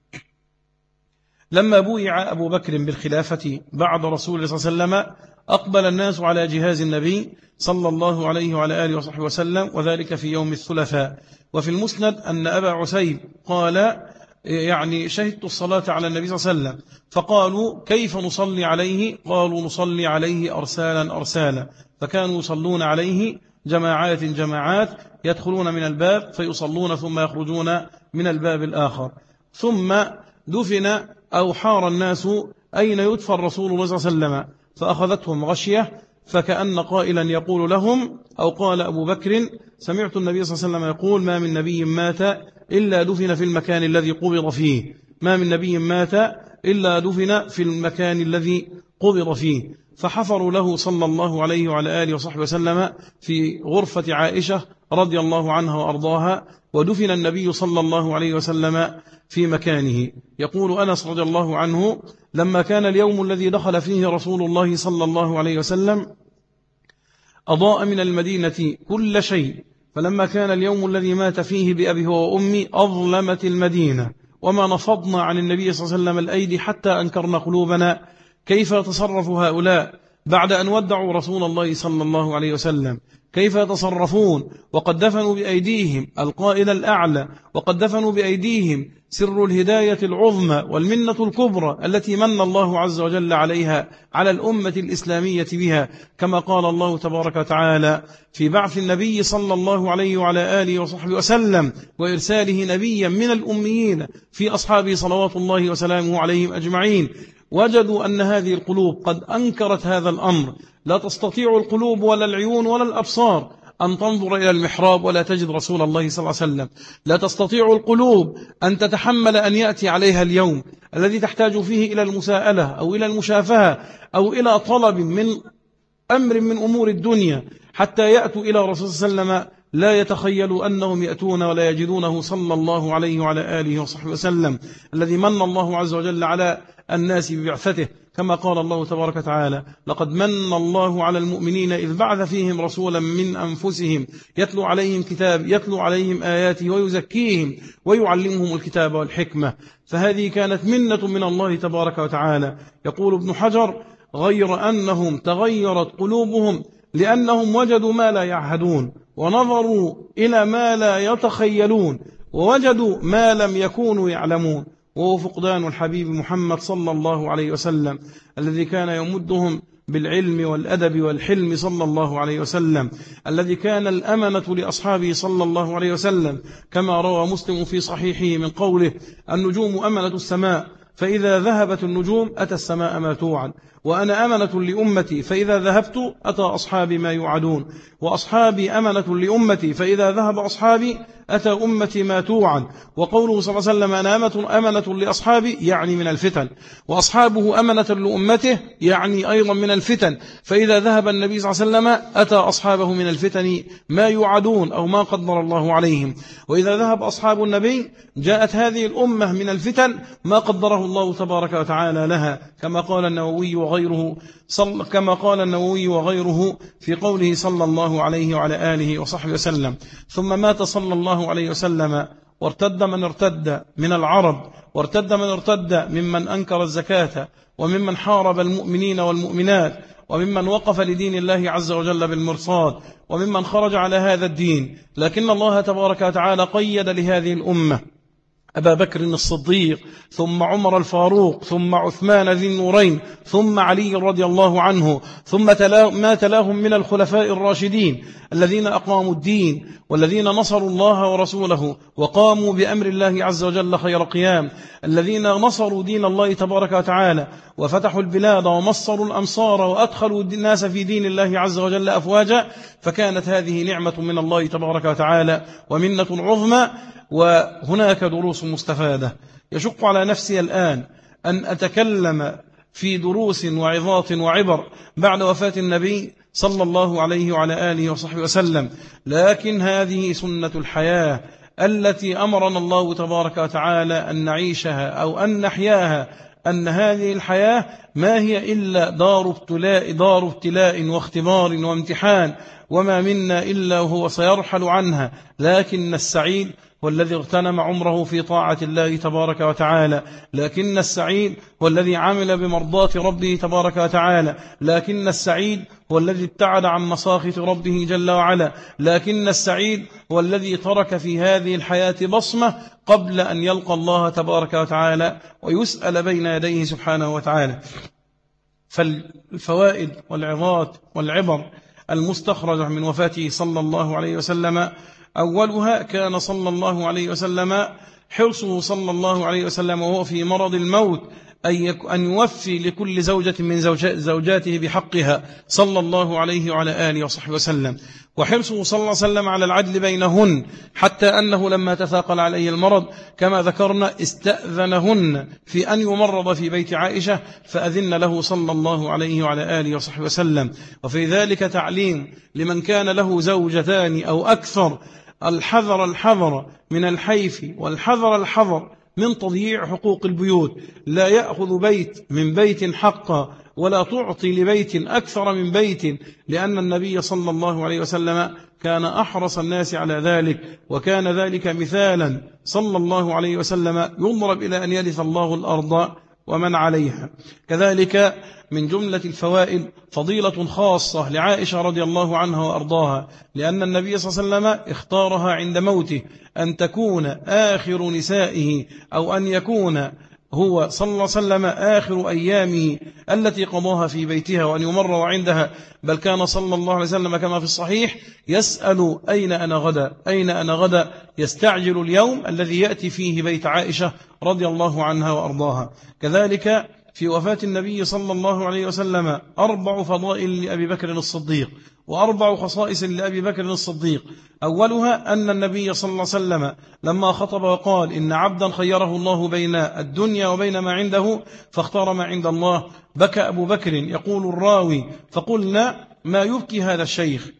لما بويع أبو بكر بالخلافة بعد رسول الله صلى الله عليه وسلم أقبل الناس على جهاز النبي صلى الله عليه وعلى آله وصحبه وسلم، وذلك في يوم الثلاثاء. وفي المسند أن أبا عسيب قال يعني شهدت الصلاة على النبي صلى الله عليه وسلم، فقالوا كيف نصلي عليه؟ قالوا نصلي عليه أرسالا أرسالا، فكانوا يصلون عليه جماعات يدخلون من الباب فيصلون ثم يخرجون من الباب الآخر. ثم دفن أو حار الناس أين يدفن رسول الله صلى الله عليه وسلم، فأخذتهم غشية، فكأن قائلا يقول لهم أو قال أبو بكر سمعت النبي صلى الله عليه وسلم يقول ما من نبي مات إلا دفن في المكان الذي قبض فيه، ما من نبي مات إلا دفن في المكان الذي قبض فيه. فحفروا له صلى الله عليه وعلى آله وصحبه وسلم في غرفة عائشة رضي الله عنها وأرضاها، ودفن النبي صلى الله عليه وسلم في مكانه. يقول أنس رضي الله عنه لما كان اليوم الذي دخل فيه رسول الله صلى الله عليه وسلم أضاء من المدينة كل شيء، فلما كان اليوم الذي مات فيه بأبي وأمي أظلمت المدينة، وما نفضنا عن النبي صلى الله عليه وسلم الأيدي حتى أنكرنا قلوبنا كيف يتصرف هؤلاء بعد أن ودعوا رسول الله صلى الله عليه وسلم، كيف يتصرفون وقد دفنوا بأيديهم القائد الأعلى، وقد دفنوا بأيديهم سر الهداية العظمى والمنة الكبرى التي من الله عز وجل عليها على الأمة الإسلامية بها، كما قال الله تبارك وتعالى في بعث النبي صلى الله عليه وعلى آله وصحبه وسلم وإرساله نبيا من الأميين في أصحابه صلوات الله وسلامه عليهم أجمعين. وجدوا أن هذه القلوب قد أنكرت هذا الأمر، لا تستطيع القلوب ولا العيون ولا الأبصار أن تنظر إلى المحراب ولا تجد رسول الله صلى الله عليه وسلم، لا تستطيع القلوب أن تتحمل أن يأتي عليها اليوم الذي تحتاج فيه إلى المساءلة أو إلى المشافهة أو إلى طلب من أمر من أمور الدنيا حتى يأتوا إلى رسول صلى الله عليه وسلم لا يتخيلوا أنهم يأتون ولا يجدونه صلى الله عليه وعلى آله وصحبه وسلم الذي من الله عز وجل على الناس ببعثته، كما قال الله تبارك وتعالى: لقد من الله على المؤمنين إذ بعث فيهم رسولا من أنفسهم يتلو عليهم آياته ويزكيهم ويعلمهم الكتاب والحكمة. فهذه كانت منة من الله تبارك وتعالى. يقول ابن حجر: غير أنهم تغيرت قلوبهم لأنهم وجدوا ما لا يعهدون، ونظروا إلى ما لا يتخيلون، ووجدوا ما لم يكونوا يعلمون، وهو فقدان الحبيب محمد صلى الله عليه وسلم الذي كان يمدهم بالعلم والأدب والحلم صلى الله عليه وسلم، الذي كان الأمنة لأصحابه صلى الله عليه وسلم، كما روى مسلم في صحيحه من قوله: النجوم أمنة السماء، فإذا ذهبت النجوم أتى السماء ما توعد، وأنا أمنة لأمتي، فإذا ذهبت أتى أصحابي ما يوعدون، وأصحابي أمنة لأمتي، فإذا ذهب أصحابي أتى أمتي ما توعد. وقوله صلى الله عليه وسلم: أنا أمنة لأصحابي، يعني من الفتن، وأصحابه أمنة لأمته، يعني أيضا من الفتن، فإذا ذهب النبي صلى الله عليه وسلم أتى أصحابه من الفتن ما يوعدون أو ما قدر الله عليهم، وإذا ذهب أصحاب النبي جاءت هذه الأمة من الفتن ما قدره الله تبارك وتعالى لها، كما قال النووي وغيره في قوله صلى الله عليه وعلى آله وصحبه وسلم: ثم مات صلى الله عليه وسلم، وارتد من ارتد من العرب، وارتد من ارتد ممن أنكر الزكاة، وممن حارب المؤمنين والمؤمنات، وممن وقف لدين الله عز وجل بالمرصاد، وممن خرج على هذا الدين. لكن الله تبارك وتعالى قيد لهذه الأمة أبا بكر الصديق، ثم عمر الفاروق، ثم عثمان ذي النورين، ثم علي رضي الله عنه، ثم ما تلاهم من الخلفاء الراشدين الذين أقاموا الدين، والذين نصروا الله ورسوله وقاموا بأمر الله عز وجل خير قيام، الذين نصروا دين الله تبارك وتعالى وفتحوا البلاد ومصروا الأمصار وأدخلوا الناس في دين الله عز وجل أفواجا. فكانت هذه نعمة من الله تبارك وتعالى ومنة عظمى. وهناك دروس مستفادة. يشق على نفسي الآن أن أتكلم في دروس وعظات وعبر بعد وفاة النبي صلى الله عليه وعلى آله وصحبه وسلم، لكن هذه سنة الحياة التي أمرنا الله تبارك وتعالى أن نعيشها أو أن نحياها، أن هذه الحياة ما هي إلا دار ابتلاء واختبار وامتحان، وما منا إلا وهو سيرحل عنها. لكن السعيد هو الذي اغتنم عمره في طاعة الله تبارك وتعالى، لكن السعيد هو الذي عمل بمرضاة ربه تبارك وتعالى، لكن السعيد هو الذي ابتعد عن مساخط ربه جل وعلا، لكن السعيد هو الذي ترك في هذه الحياة بصمة قبل أن يلقى الله تبارك وتعالى ويسأل بين يديه سبحانه وتعالى. فالفوائد والعظات والعبر المستخرجة من وفاته صلى الله عليه وسلم: أولها كان صلى الله عليه وسلم حرصه صلى الله عليه وسلم وهو في مرض الموت أن يوفي لكل زوجة من زوجاته بحقها صلى الله عليه وعلى آله وصحبه وسلم، وحرصه صلى الله عليه وسلم على العدل بينهن، حتى أنه لما تثاقل عليه المرض كما ذكرنا استأذنهن في أن يمرض في بيت عائشة، فأذن له صلى الله عليه وعلى آله وصحبه وسلم. وفي ذلك تعليم لمن كان له زوجتان أو أكثر الحذر من الحيف، والحذر من تضييع حقوق البيوت. لا يأخذ بيت من بيت حقا، ولا تعطي لبيت أكثر من بيت، لأن النبي صلى الله عليه وسلم كان أحرص الناس على ذلك، وكان ذلك مثالا صلى الله عليه وسلم يضرب إلى أن يرث الله الأرض ومن عليها. كذلك من جملة الفوائد فضيلة خاصة لعائشة رضي الله عنها وأرضاها، لأن النبي صلى الله عليه وسلم اختارها عند موته أن تكون آخر نسائه، أو أن يكون هو صلى الله عليه وسلم آخر أيامه التي قضاها في بيتها، وأن يمرض عندها. بل كان صلى الله عليه وسلم كما في الصحيح يسأل أين أنا غدا، يستعجل اليوم الذي يأتي فيه بيت عائشة رضي الله عنها وأرضاها. كذلك في وفاة النبي صلى الله عليه وسلم 4 فضائل لأبي بكر الصديق، و4 خصائص لأبي بكر الصديق. أولها أن النبي صلى الله عليه وسلم لما خطب وقال: إن عبدا خيره الله بين الدنيا وبين ما عنده فاختار ما عند الله، بكى أبو بكر. يقول الراوي: فقلنا ما يبكي هذا الشيخ.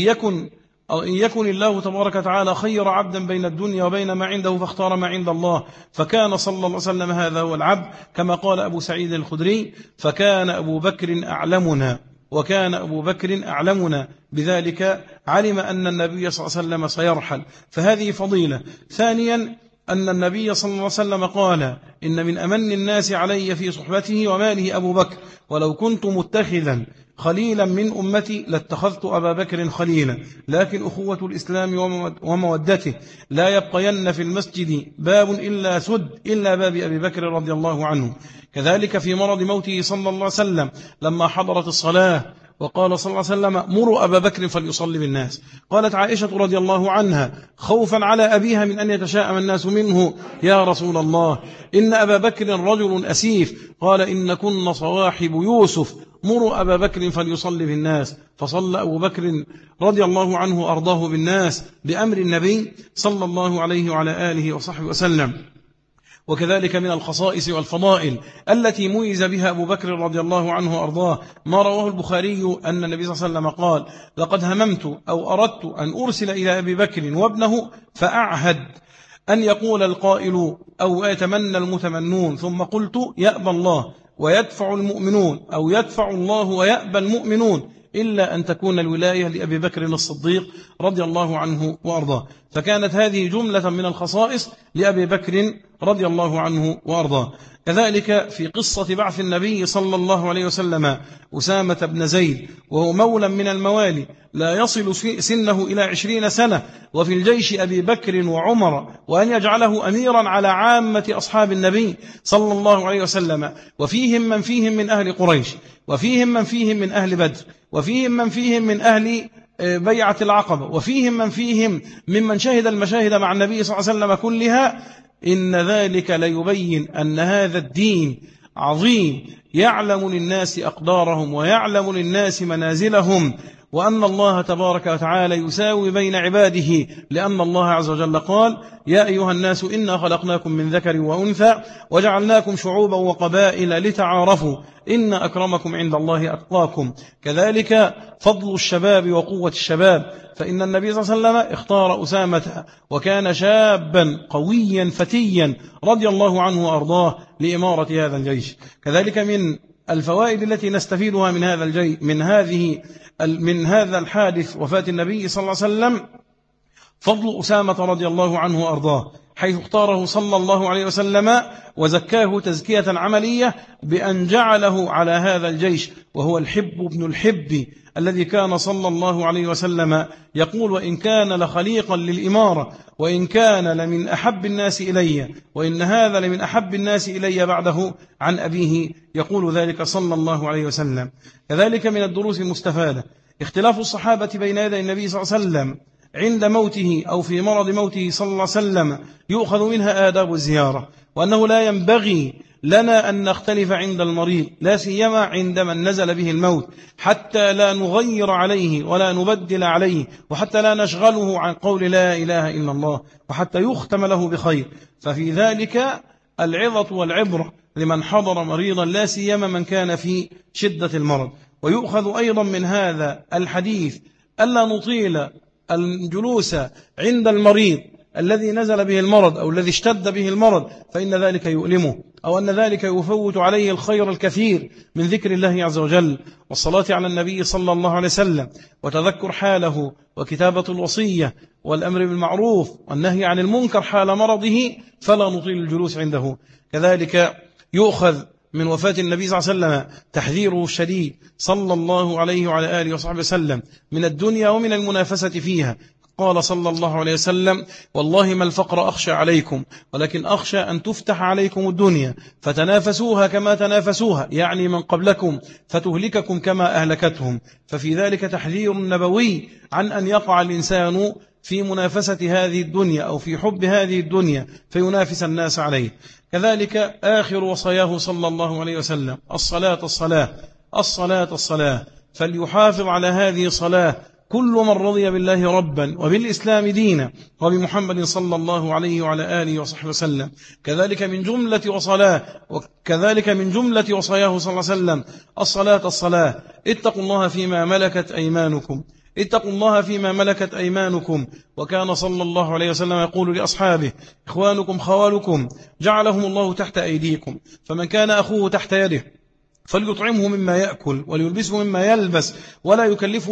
إن يكن الله تبارك وتعالى خير عبدا بين الدنيا وبين ما عنده فاختار ما عند الله، فكان صلى الله عليه وسلم هذا هو العبد، كما قال أبو سعيد الخدري: فكان أبو بكر أعلمنا، وكان أبو بكر أعلمنا بذلك، علم أن النبي صلى الله عليه وسلم سيرحل، فهذه فضيلة. ثانيا أن النبي صلى الله عليه وسلم قال: إن من أمن الناس علي في صحبته وماله أبو بكر، ولو كنت متخذا خليلا من أمتي لاتخذت أبا بكر خليلا، لكن أخوة الإسلام ومودته لا يبقين في المسجد باب إلا سد إلا باب أبي بكر رضي الله عنه. كذلك في مرض موته صلى الله عليه وسلم لما حضرت الصلاة وقال صلى الله عليه وسلم: مروا أبا بكر فليصلي بالناس. قالت عائشة رضي الله عنها خوفا على أبيها من أن يتشاءم الناس منه: يا رسول الله، إن أبا بكر رجل أسيف. قال: إن كن صواحب يوسف، مروا أبا بكر فليصلي بالناس. فصلى أبو بكر رضي الله عنه أرضاه بالناس بأمر النبي صلى الله عليه وعلى آله وصحبه وسلم. وكذلك من الخصائص والفضائل التي ميز بها أبو بكر رضي الله عنه أرضاه ما رواه البخاري أن النبي صلى الله عليه وسلم قال: لقد هممت أو أردت أن أرسل إلى أبي بكر وابنه فأعهد أن يقول القائل أو يتمنى المتمنون، ثم قلت: يأبى الله ويدفع المؤمنون، أو يدفع الله ويأبى المؤمنون، إلا أن تكون الولاية لأبي بكر الصديق رضي الله عنه وأرضاه. فكانت هذه جملة من الخصائص لأبي بكر رضي الله عنه وأرضاه. كذلك في قصة بعث النبي صلى الله عليه وسلم أسامة بن زيد، وهو مولى من الموالي لا يصل سنه إلى 20 سنة، وفي الجيش أبي بكر وعمر، وأن يجعله أميرا على عامة أصحاب النبي صلى الله عليه وسلم، وفيهم من فيهم من أهل قريش، وفيهم من فيهم من أهل بدر، وفيهم من فيهم من أهل بيعة العقبة، وفيهم من فيهم ممن شهد المشاهد مع النبي صلى الله عليه وسلم كلها. إن ذلك ليبين أن هذا الدين عظيم، يعلم للناس أقدارهم ويعلم للناس منازلهم، وأن الله تبارك وتعالى يساوي بين عباده، لأن الله عز وجل قال: يا أيها الناس إنا خلقناكم من ذكر وأنثى وجعلناكم شعوبا وقبائل لتعارفوا إن أكرمكم عند الله أتقاكم. كذلك فضل الشباب وقوة الشباب، فإن النبي صلى الله عليه وسلم اختار أسامة وكان شابا قويا فتيا رضي الله عنه وأرضاه لإمارة هذا الجيش. كذلك من الفوائد التي نستفيدها من هذا الحادث وفاة النبي صلى الله عليه وسلم فضل أسامة رضي الله عنه وأرضاه، حيث اختاره صلى الله عليه وسلم وزكاه تزكية عملية بأن جعله على هذا الجيش، وهو الحب ابن الحب الذي كان صلى الله عليه وسلم يقول: وإن كان لخليقا للإمارة، وإن كان لمن أحب الناس إلي، وإن هذا لمن أحب الناس إلي بعده عن أبيه، يقول ذلك صلى الله عليه وسلم. كذلك من الدروس المستفادة اختلاف الصحابة بين يدي النبي صلى الله عليه وسلم عند موته أو في مرض موته صلى الله عليه وسلم، يؤخذ منها آداب الزيارة، وأنه لا ينبغي لنا أن نختلف عند المريض، لا سيما عندما نزل به الموت، حتى لا نغير عليه ولا نبدل عليه، وحتى لا نشغله عن قول لا إله إلا الله، وحتى يختم له بخير. ففي ذلك العظة والعبرة لمن حضر مريضا، لا سيما من كان في شدة المرض. ويؤخذ أيضا من هذا الحديث ألا نطيل الجلوس عند المريض الذي نزل به المرض أو الذي اشتد به المرض، فإن ذلك يؤلمه، أو أن ذلك يفوت عليه الخير الكثير من ذكر الله عز وجل والصلاة على النبي صلى الله عليه وسلم، وتذكر حاله، وكتابة الوصية، والأمر بالمعروف والنهي عن المنكر حال مرضه، فلا نطيل الجلوس عنده. كذلك يؤخذ من وفاة النبي صلى الله عليه وسلم تحذيره الشديد صلى الله عليه وعلى آله وصحبه وسلم من الدنيا ومن المنافسة فيها. قال صلى الله عليه وسلم: والله ما الفقر أخشى عليكم، ولكن أخشى أن تفتح عليكم الدنيا فتنافسوها كما تنافسوها، يعني من قبلكم، فتهلككم كما أهلكتهم. ففي ذلك تحذير نبوي عن أن يقع الإنسان في منافسة هذه الدنيا أو في حب هذه الدنيا فينافس الناس عليه. كذلك آخر وصاياه صلى الله عليه وسلم: الصلاة الصلاة، الصلاة الصلاة، فليحافظ على هذه الصلاة كل من رضي بالله ربا وبالإسلام دينا وبمحمد صلى الله عليه وعلى آله وصحبه وسلم. كذلك من جملة وصلاة وكذلك من جملة وصاياه صلى الله عليه وسلم الصلاة. اتقوا الله فيما ملكت أيمانكم، اتقوا الله فيما ملكت أيمانكم. وكان صلى الله عليه وسلم يقول لأصحابه: إخوانكم خوالكم جعلهم الله تحت أيديكم، فمن كان أخوه تحت يده فليطعمه مما يأكل وليلبسه مما يلبس ولا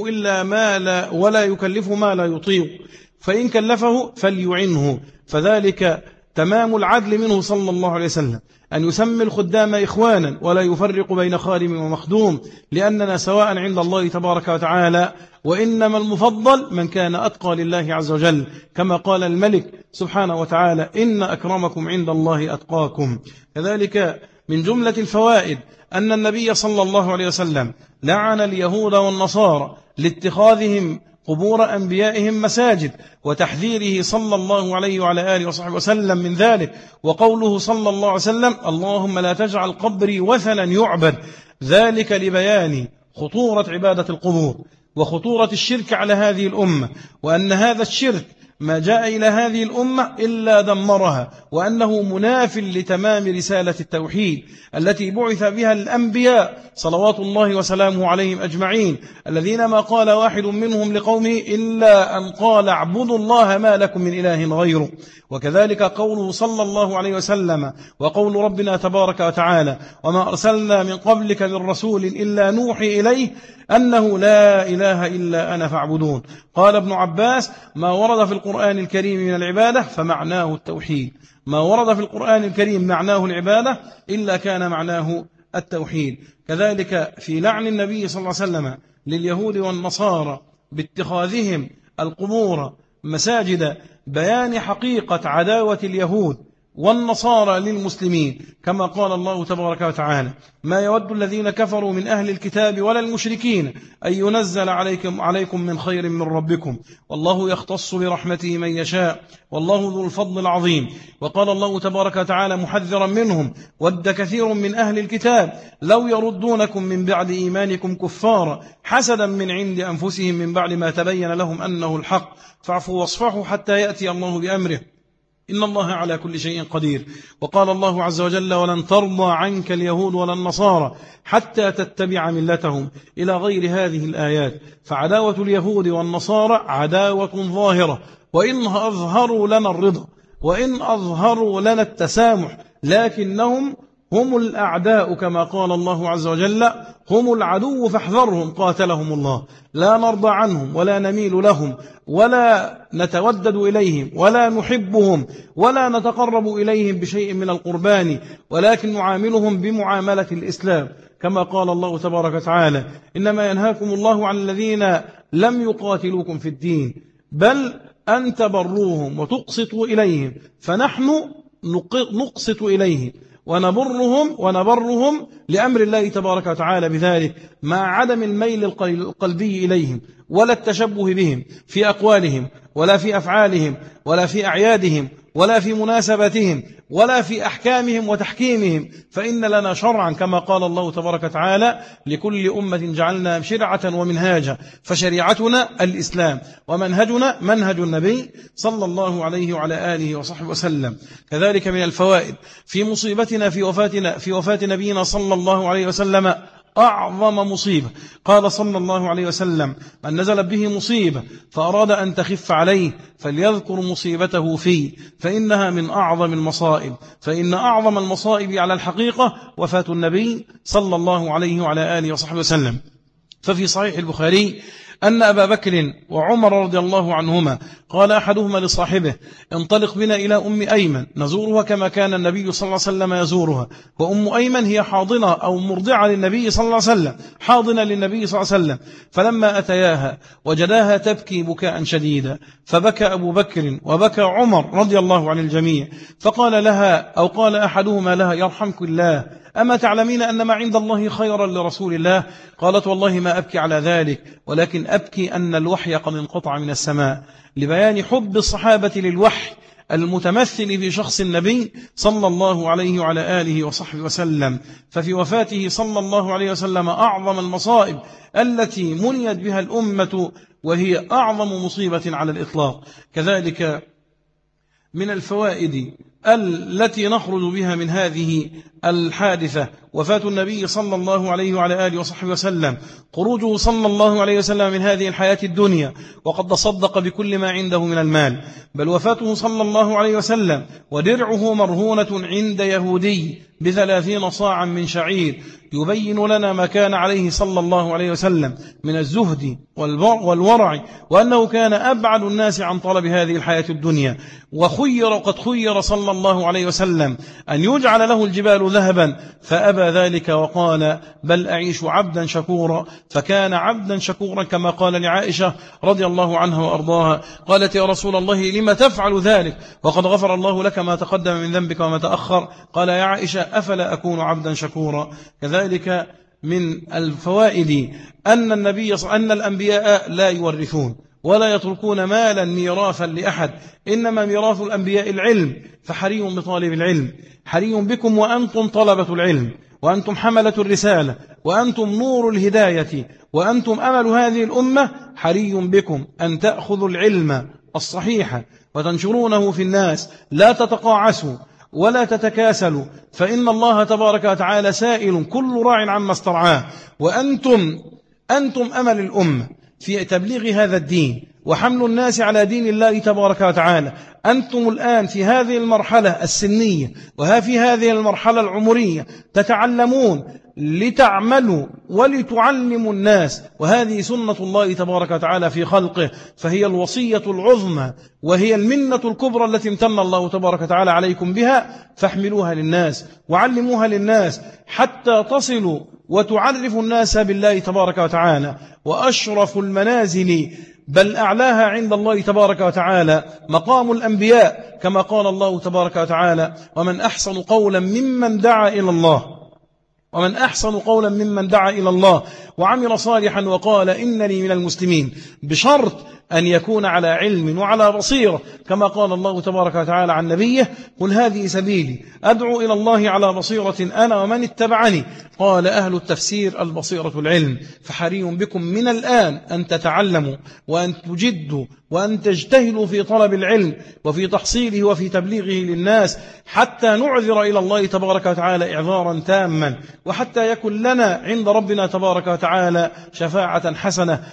يكلف ما لا يطيق، فإن كلفه فليعنه. فذلك تمام العدل منه صلى الله عليه وسلم أن يسمي الخدام إخوانا ولا يفرق بين خادم ومخدوم، لأننا سواء عند الله تبارك وتعالى، وإنما المفضل من كان أتقى لله عز وجل، كما قال الملك سبحانه وتعالى: إن أكرمكم عند الله أتقاكم. كذلك من جملة الفوائد أن النبي صلى الله عليه وسلم لعن اليهود والنصارى لاتخاذهم قبور أنبيائهم مساجد، وتحذيره صلى الله عليه وعلى آله وصحبه وسلم من ذلك، وقوله صلى الله عليه وسلم: اللهم لا تجعل قبري وثنا يعبد، ذلك لبيان خطورة عبادة القبور وخطورة الشرك على هذه الأمة، وأن هذا الشرك ما جاء إلى هذه الأمة إلا دمرها، وأنه مناف لتمام رسالة التوحيد التي بعث بها الأنبياء صلوات الله وسلامه عليهم أجمعين، الذين ما قال واحد منهم لقومه إلا أن قال: اعبدوا الله ما لكم من إله غيره. وكذلك قوله صلى الله عليه وسلم وقول ربنا تبارك وتعالى: وما أرسلنا من قبلك من رسول إلا نوحي إليه أنه لا إله إلا أنا فاعبدون. قال ابن عباس: ما ورد في القرآن الكريم من العبادة فمعناه التوحيد، ما ورد في القرآن الكريم معناه العبادة إلا كان معناه التوحيد. كذلك في لعن النبي صلى الله عليه وسلم لليهود والنصارى باتخاذهم القبور مساجد بيان حقيقة عداوة اليهود والنصارى للمسلمين، كما قال الله تبارك وتعالى: ما يود الذين كفروا من أهل الكتاب ولا المشركين أن ينزل عليكم من خير من ربكم، والله يختص برحمته من يشاء، والله ذو الفضل العظيم. وقال الله تبارك وتعالى محذرا منهم: ود كثير من أهل الكتاب لو يردونكم من بعد إيمانكم كفارا حسدا من عند أنفسهم من بعد ما تبين لهم أنه الحق فاعفوا واصفحوا حتى يأتي الله بأمره إن الله على كل شيء قدير. وقال الله عز وجل: ولن ترضى عنك اليهود ولا النصارى حتى تتبع ملتهم، إلى غير هذه الآيات. فعداوة اليهود والنصارى عداوة ظاهرة، وإن أظهروا لنا الرضا وإن أظهروا لنا التسامح، لكنهم هم الأعداء، كما قال الله عز وجل: هم العدو فاحذرهم قاتلهم الله. لا نرضى عنهم ولا نميل لهم ولا نتودد إليهم ولا نحبهم ولا نتقرب إليهم بشيء من القربان، ولكن نعاملهم بمعاملة الإسلام، كما قال الله تبارك وتعالى: إنما ينهاكم الله عن الذين لم يقاتلوكم في الدين بل أن تبروهم وتقسطوا إليهم، فنحن نقسط إليهم ونبرهم لأمر الله تبارك وتعالى بذلك، مع عدم الميل القلبي إليهم ولا التشبه بهم في أقوالهم ولا في أفعالهم ولا في أعيادهم ولا في مناسباتهم ولا في أحكامهم وتحكيمهم، فإن لنا شرعا، كما قال الله تبارك وتعالى: لكل أمة جعلنا شرعة ومنهاجا، فشريعتنا الإسلام ومنهجنا منهج النبي صلى الله عليه وعلى آله وصحبه وسلم. كذلك من الفوائد في مصيبتنا في وفاة نبينا صلى الله عليه وسلم أعظم مصيبة. قال صلى الله عليه وسلم: من نزل به مصيبة فأراد أن تخف عليه فليذكر مصيبته فيه، فإنها من أعظم المصائب. فإن أعظم المصائب على الحقيقة وفاة النبي صلى الله عليه وعلى آله وصحبه وسلم. ففي صحيح البخاري أن أبا بكر وعمر رضي الله عنهما قال أحدهما لصاحبه: انطلق بنا إلى أم أيمن نزورها كما كان النبي صلى الله عليه وسلم يزورها. وأم أيمن هي حاضنة أو مرضعة للنبي صلى الله عليه وسلم، حاضنة للنبي صلى الله عليه وسلم. فلما أتياها وجداها تبكي بكاء شديدا، فبكى أبو بكر وبكى عمر رضي الله عن الجميع، فقال لها أو قال أحدهما لها: يرحمك الله، أما تعلمين أن ما عند الله خيرا لرسول الله؟ قالت: والله ما أبكي على ذلك، ولكن أبكي أن الوحي قد انقطع من السماء، لبيان حب الصحابة للوحي المتمثل في شخص النبي صلى الله عليه وعلى آله وصحبه وسلم. ففي وفاته صلى الله عليه وسلم أعظم المصائب التي منيت بها الأمة، وهي أعظم مصيبة على الإطلاق. كذلك من الفوائد التي نخرج بها من هذه الحادثة وفاة النبي صلى الله عليه وعلى آله وصحبه وسلم، خروجه صلى الله عليه وسلم من هذه الحياة الدنيا وقد تصدق بكل ما عنده من المال، بل وفاته صلى الله عليه وسلم ودرعه مرهونة عند يهودي ب30 صاعا من شعير، يبين لنا ما كان عليه صلى الله عليه وسلم من الزهد والورع، وأنه كان أبعد الناس عن طلب هذه الحياة الدنيا. وقد خير صلى الله عليه وسلم أن يجعل له الجبال ذهبا فأبى ذلك وقال بل أعيش عبدا شكورا، فكان عبدا شكورا كما قال لعائشة رضي الله عنها وأرضاها، قالت يا رسول الله لما تفعل ذلك وقد غفر الله لك ما تقدم من ذنبك وما تأخر؟ قال يا عائشة أفلا أكون عبدا شكورا. كذلك من الفوائد أن الأنبياء لا يورثون ولا يتركون مالا ميراثا لأحد، إنما ميراث الأنبياء العلم، فحري بطالب العلم، حري بكم وأنتم طلبة العلم، وأنتم حملة الرسالة، وأنتم نور الهداية، وأنتم أمل هذه الأمة، حري بكم أن تأخذوا العلم الصحيح وتنشرونه في الناس، لا تتقاعسوا ولا تتكاسلوا، فإن الله تبارك وتعالى سائل كل راع عما استرعاه، وأنتم أمل الأمة في تبليغ هذا الدين وحمل الناس على دين الله تبارك وتعالى. أنتم الآن في هذه المرحلة السنية وفي هذه المرحلة العمرية تتعلمون لتعملوا ولتعلموا الناس، وهذه سنة الله تبارك وتعالى في خلقه، فهي الوصية العظمى وهي المنة الكبرى التي امتن الله تبارك وتعالى عليكم بها، فاحملوها للناس وعلموها للناس حتى تصلوا وتعرفوا الناس بالله تبارك وتعالى. وأشرف المنازل بل أعلاها عند الله تبارك وتعالى مقام الأنبياء، كما قال الله تبارك وتعالى ومن أحسن قولا ممن دعا إلى الله وعمل صالحا وقال إنني من المسلمين، بشرط أن يكون على علم وعلى بصيرة، كما قال الله تبارك وتعالى عن نبيه قل هذه سبيلي أدعو إلى الله على بصيرة أنا ومن اتبعني. قال أهل التفسير البصيرة العلم، فحري بكم من الآن أن تتعلموا وأن تجدوا وأن تجتهدوا في طلب العلم وفي تحصيله وفي تبليغه للناس، حتى نعذر إلى الله تبارك وتعالى إعذارا تاما، وحتى يكون لنا عند ربنا تبارك وتعالى شفاعة حسنة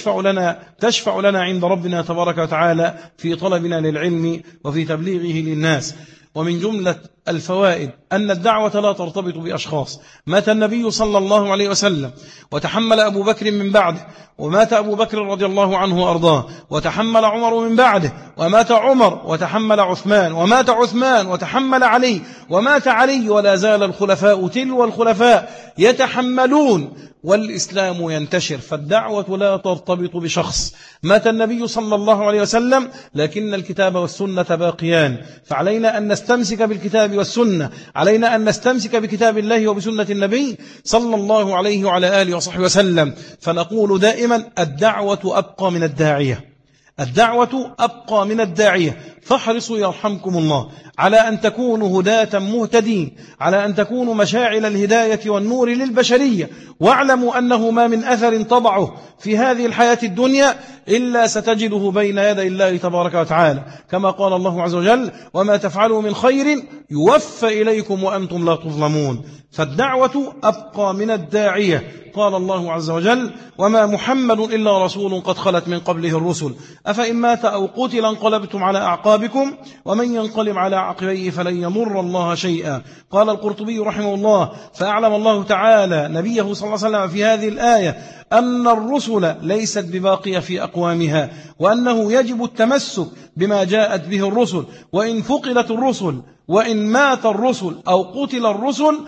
تشفع لنا عند ربنا تبارك وتعالى في طلبنا للعلم وفي تبليغه للناس. ومن جملة الفوائد أن الدعوة لا ترتبط بأشخاص. مات النبي صلى الله عليه وسلم وتحمل أبو بكر من بعده، ومات أبو بكر رضي الله عنه وأرضاه، وتحمل عمر من بعده، ومات عمر وتحمل عثمان، ومات عثمان وتحمل علي، ومات علي، ولا زال الخلفاء تلو الخلفاء يتحملون والإسلام ينتشر. فالدعوة لا ترتبط بشخص. مات النبي صلى الله عليه وسلم لكن الكتاب والسنة باقيان، فعلينا أن نستمسك بالكتاب والسنة، علينا أن نستمسك بكتاب الله وبسنة النبي صلى الله عليه وعلى آله وصحبه وسلم. فنقول دائما الدعوة أبقى من الداعية، الدعوة أبقى من الداعية. فاحرصوا يرحمكم الله على أن تكونوا هداة مهتدين، على أن تكونوا مشاعل الهداية والنور للبشرية، واعلموا أنه ما من أثر تضعه في هذه الحياة الدنيا إلا ستجده بين يدي الله تبارك وتعالى، كما قال الله عز وجل وما تفعلوا من خير يوفى إليكم وأنتم لا تظلمون. فالدعوة أبقى من الداعية. قال الله عز وجل وما محمد إلا رسول قد خلت من قبله الرسل أفإن مات أو قتل انقلبتم على أعقابكم ومن ينقلب على عقبيه فلن يضر الله شيئا. قال القرطبي رحمه الله فأعلم الله تعالى نبيه صلى الله عليه وسلم في هذه الآية أن الرسل ليست بباقية في أقوامها، وأنه يجب التمسك بما جاءت به الرسل، وإن فقدت الرسل وإن مات الرسل أو قتل الرسل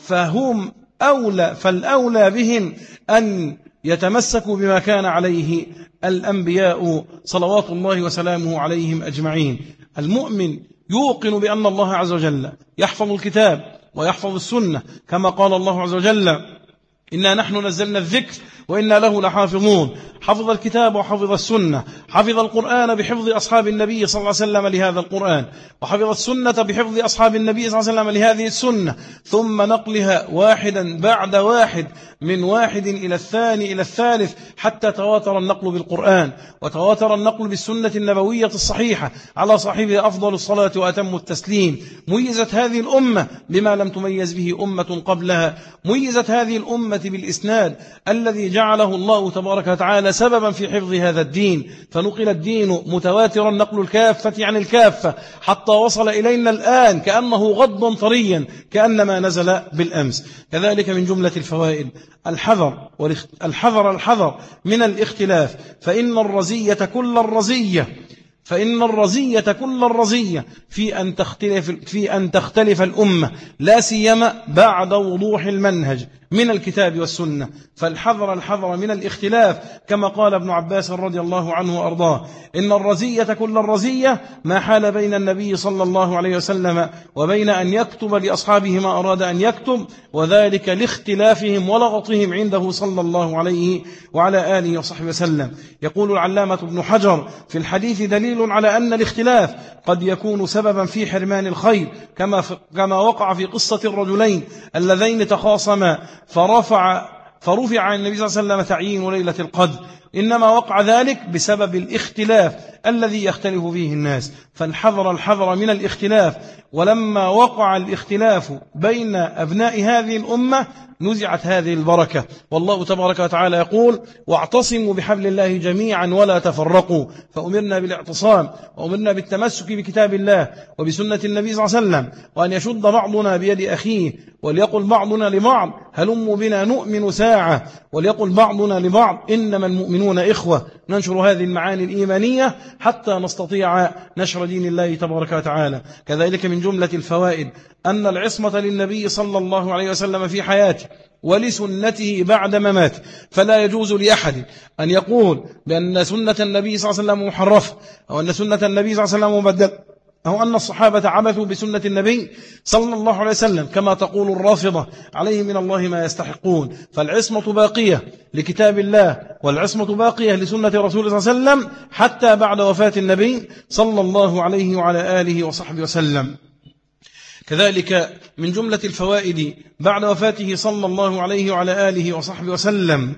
فالأولى بهم أن يتمسكوا بما كان عليه الأنبياء صلوات الله وسلامه عليهم أجمعين. المؤمن يوقن بأن الله عز وجل يحفظ الكتاب ويحفظ السنة، كما قال الله عز وجل إنا نحن نزلنا الذكر وإنا له لحافظون. حفظ الكتاب وحفظ السنة، حفظ القرآن بحفظ أصحاب النبي صلى الله عليه وسلم لهذا القرآن، وحفظ السنة بحفظ أصحاب النبي صلى الله عليه وسلم لهذه السنة، ثم نقلها واحدا بعد واحد، من واحد إلى الثاني إلى الثالث، حتى تواتر النقل بالقرآن وتواتر النقل بالسنة النبوية الصحيحة على صاحبها أفضل الصلاة وأتم التسليم. ميزت هذه الأمة بما لم تميز به أمة قبلها، ميزت هذه الأمة بالإسناد الذي جعله الله تبارك وتعالى سببا في حفظ هذا الدين، فنقل الدين متواترا نقل الكافة عن الكافة حتى وصل إلينا الآن كأنه غضا طريا كأنما نزل بالأمس. كذلك من جملة الفوائد الحذر من الاختلاف، فإن الرزية كل الرزية في أن تختلف الأمة، لا سيما بعد وضوح المنهج من الكتاب والسنة. فالحذر من الاختلاف، كما قال ابن عباس رضي الله عنه وأرضاه: إن الرزية كل الرزية ما حال بين النبي صلى الله عليه وسلم وبين أن يكتب لأصحابه ما أراد أن يكتب، وذلك لاختلافهم ولغطهم عنده صلى الله عليه وعلى آله وصحبه وسلم. يقول العلامة ابن حجر: في الحديث دليل على أن الاختلاف قد يكون سببا في حرمان الخير، كما وقع في قصة الرجلين اللذين تخاصما فرفع عن النبي صلى الله عليه وسلم تعيين ليلة القدر، إنما وقع ذلك بسبب الاختلاف الذي يختلف فيه الناس. فالحذر من الاختلاف. ولما وقع الاختلاف بين أبناء هذه الأمة نزعت هذه البركة. والله تبارك وتعالى يقول: واعتصموا بحبل الله جميعا ولا تفرقوا. فأمرنا بالاعتصام، وأمرنا بالتمسك بكتاب الله وبسنة النبي صلى الله عليه وسلم، وأن يشد بعضنا بيد أخيه، وليقل بعضنا لبعض: هلموا بنا نؤمن ساعة، وليقل بعضنا لبعض: إنما المؤمنون إخوة. ننشر هذه المعاني الإيمانية حتى نستطيع نشر دين الله تبارك وتعالى. كذلك من جملة الفوائد أن العصمة للنبي صلى الله عليه وسلم في حياته ولسنته بعد مماته، فلا يجوز لأحد أن يقول بأن سنة النبي صلى الله عليه وسلم محرفة، أو أن سنة النبي صلى الله عليه وسلم مبدلة، أو أن الصحابة عبثوا بسنة النبي صلى الله عليه وسلم كما تقول الرافضة: عليه من الله ما يستحقون. فالعصمة باقية لكتاب الله، والعصمة باقية لسنة رسول الله صلى الله عليه وسلم حتى بعد وفاة النبي صلى الله عليه وعلى آله وصحبه وسلم. كذلك من جملة الفوائد بعد وفاته صلى الله عليه وعلى آله وصحبه وسلم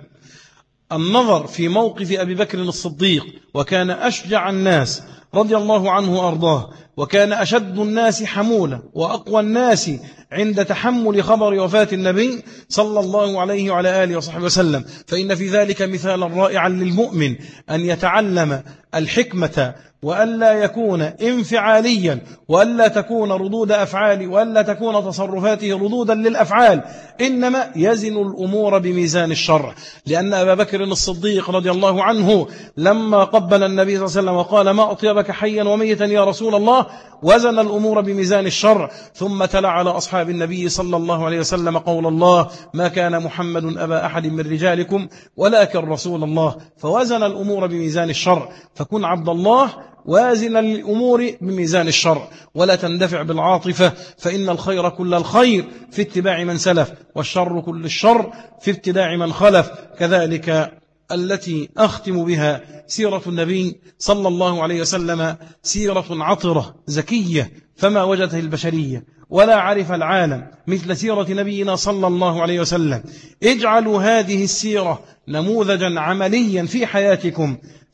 النظر في موقف أبي بكر الصديق، وكان أشجع الناس رضي الله عنه وأرضاه، وكان أشد الناس حمولة وأقوى الناس عند تحمل خبر وفاة النبي صلى الله عليه وعلى آله وصحبه وسلم. فإن في ذلك مثالا رائعا للمؤمن أن يتعلم الحكمة، وألا يكون انفعاليا، وألا تكون ردود أفعال، وألا تكون تصرفاته ردودا للأفعال، إنما يزن الأمور بميزان الشرع. لأن أبا بكر الصديق رضي الله عنه لما قبل النبي صلى الله عليه وسلم وقال: ما أطيبك حيا وميتا يا رسول الله، وزن الأمور بميزان الشرع، ثم تلا على أصحاب النبي صلى الله عليه وسلم قول الله: ما كان محمد أبا أحد من رجالكم ولكن رسول الله. فوزن الأمور بميزان الشرع. فكن عبد الله وازن الأمور بميزان الشرع، ولا تندفع بالعاطفة، فإن الخير كل الخير في اتباع من سلف، والشر كل الشر في ابتداع من خلف. كذلك التي أختم بها سيرة النبي صلى الله عليه وسلم سيرة عطرة زكية فما وجدته البشرية ولا عرف العالم مثل سيرة نبينا صلى الله عليه وسلم. اجعلوا هذه السيرة نموذجا عمليا في حياتكم،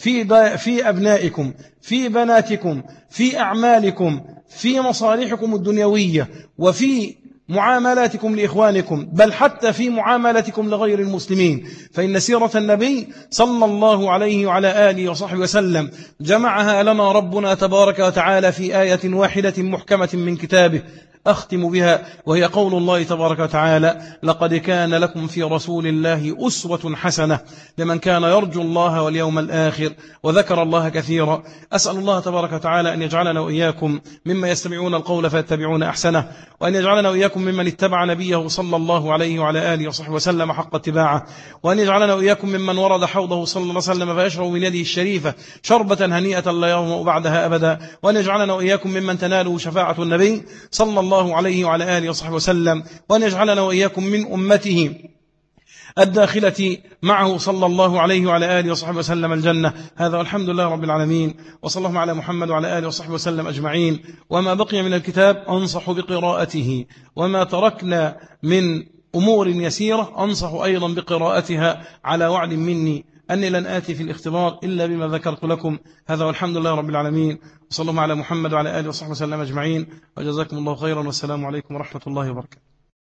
في أبنائكم، في بناتكم، في أعمالكم، في مصالحكم الدنيوية، وفي معاملاتكم لإخوانكم، بل حتى في معاملاتكم لغير المسلمين. فإن سيرة النبي صلى الله عليه وعلى آله وصحبه وسلم جمعها لنا ربنا تبارك وتعالى في آية واحدة محكمة من كتابه أختم بها، وهي قول الله تبارك وتعالى: لقد كان لكم في رسول الله أسوة حسنة لمن كان يرجو الله واليوم الآخر وذكر الله كثيرا. أسأل الله تبارك وتعالى أن يجعلنا وإياكم ممن يستمعون القول فيتبعون أحسنه، وأن يجعلنا وإياكم ممن اتبع نبيه صلى الله عليه وعلى آله وصحبه وسلم حق اتباعه، وأن يجعلنا وإياكم ممن ورد حوضه صلى الله عليه وسلم فيشرب من يده الشريفة شربة هنيئة لا يظمأ بعدها أبدا، وأن يجعلنا وإياكم ممن تناله شفاعة النبي صلى الله عليه وعلى آله وصحبه وسلم، وأن يجعلنا وإياكم من أمته الداخلة معه صلى الله عليه وعلى آله وصحبه وسلم الجنة. هذا والحمد لله رب العالمين، وصلى الله على محمد وعلى آله وصحبه وسلم أجمعين. وما بقي من الكتاب أنصح بقراءته، وما تركنا من أمور يسيرة أنصح أيضا بقراءتها، على وعد مني أني لن آتي في الاختبار إلا بما ذكرت لكم. هذا والحمد لله رب العالمين، وصلى الله على محمد وعلى آله وصحبه وسلم أجمعين، وجزاكم الله خيرا، والسلام عليكم ورحمة الله وبركاته.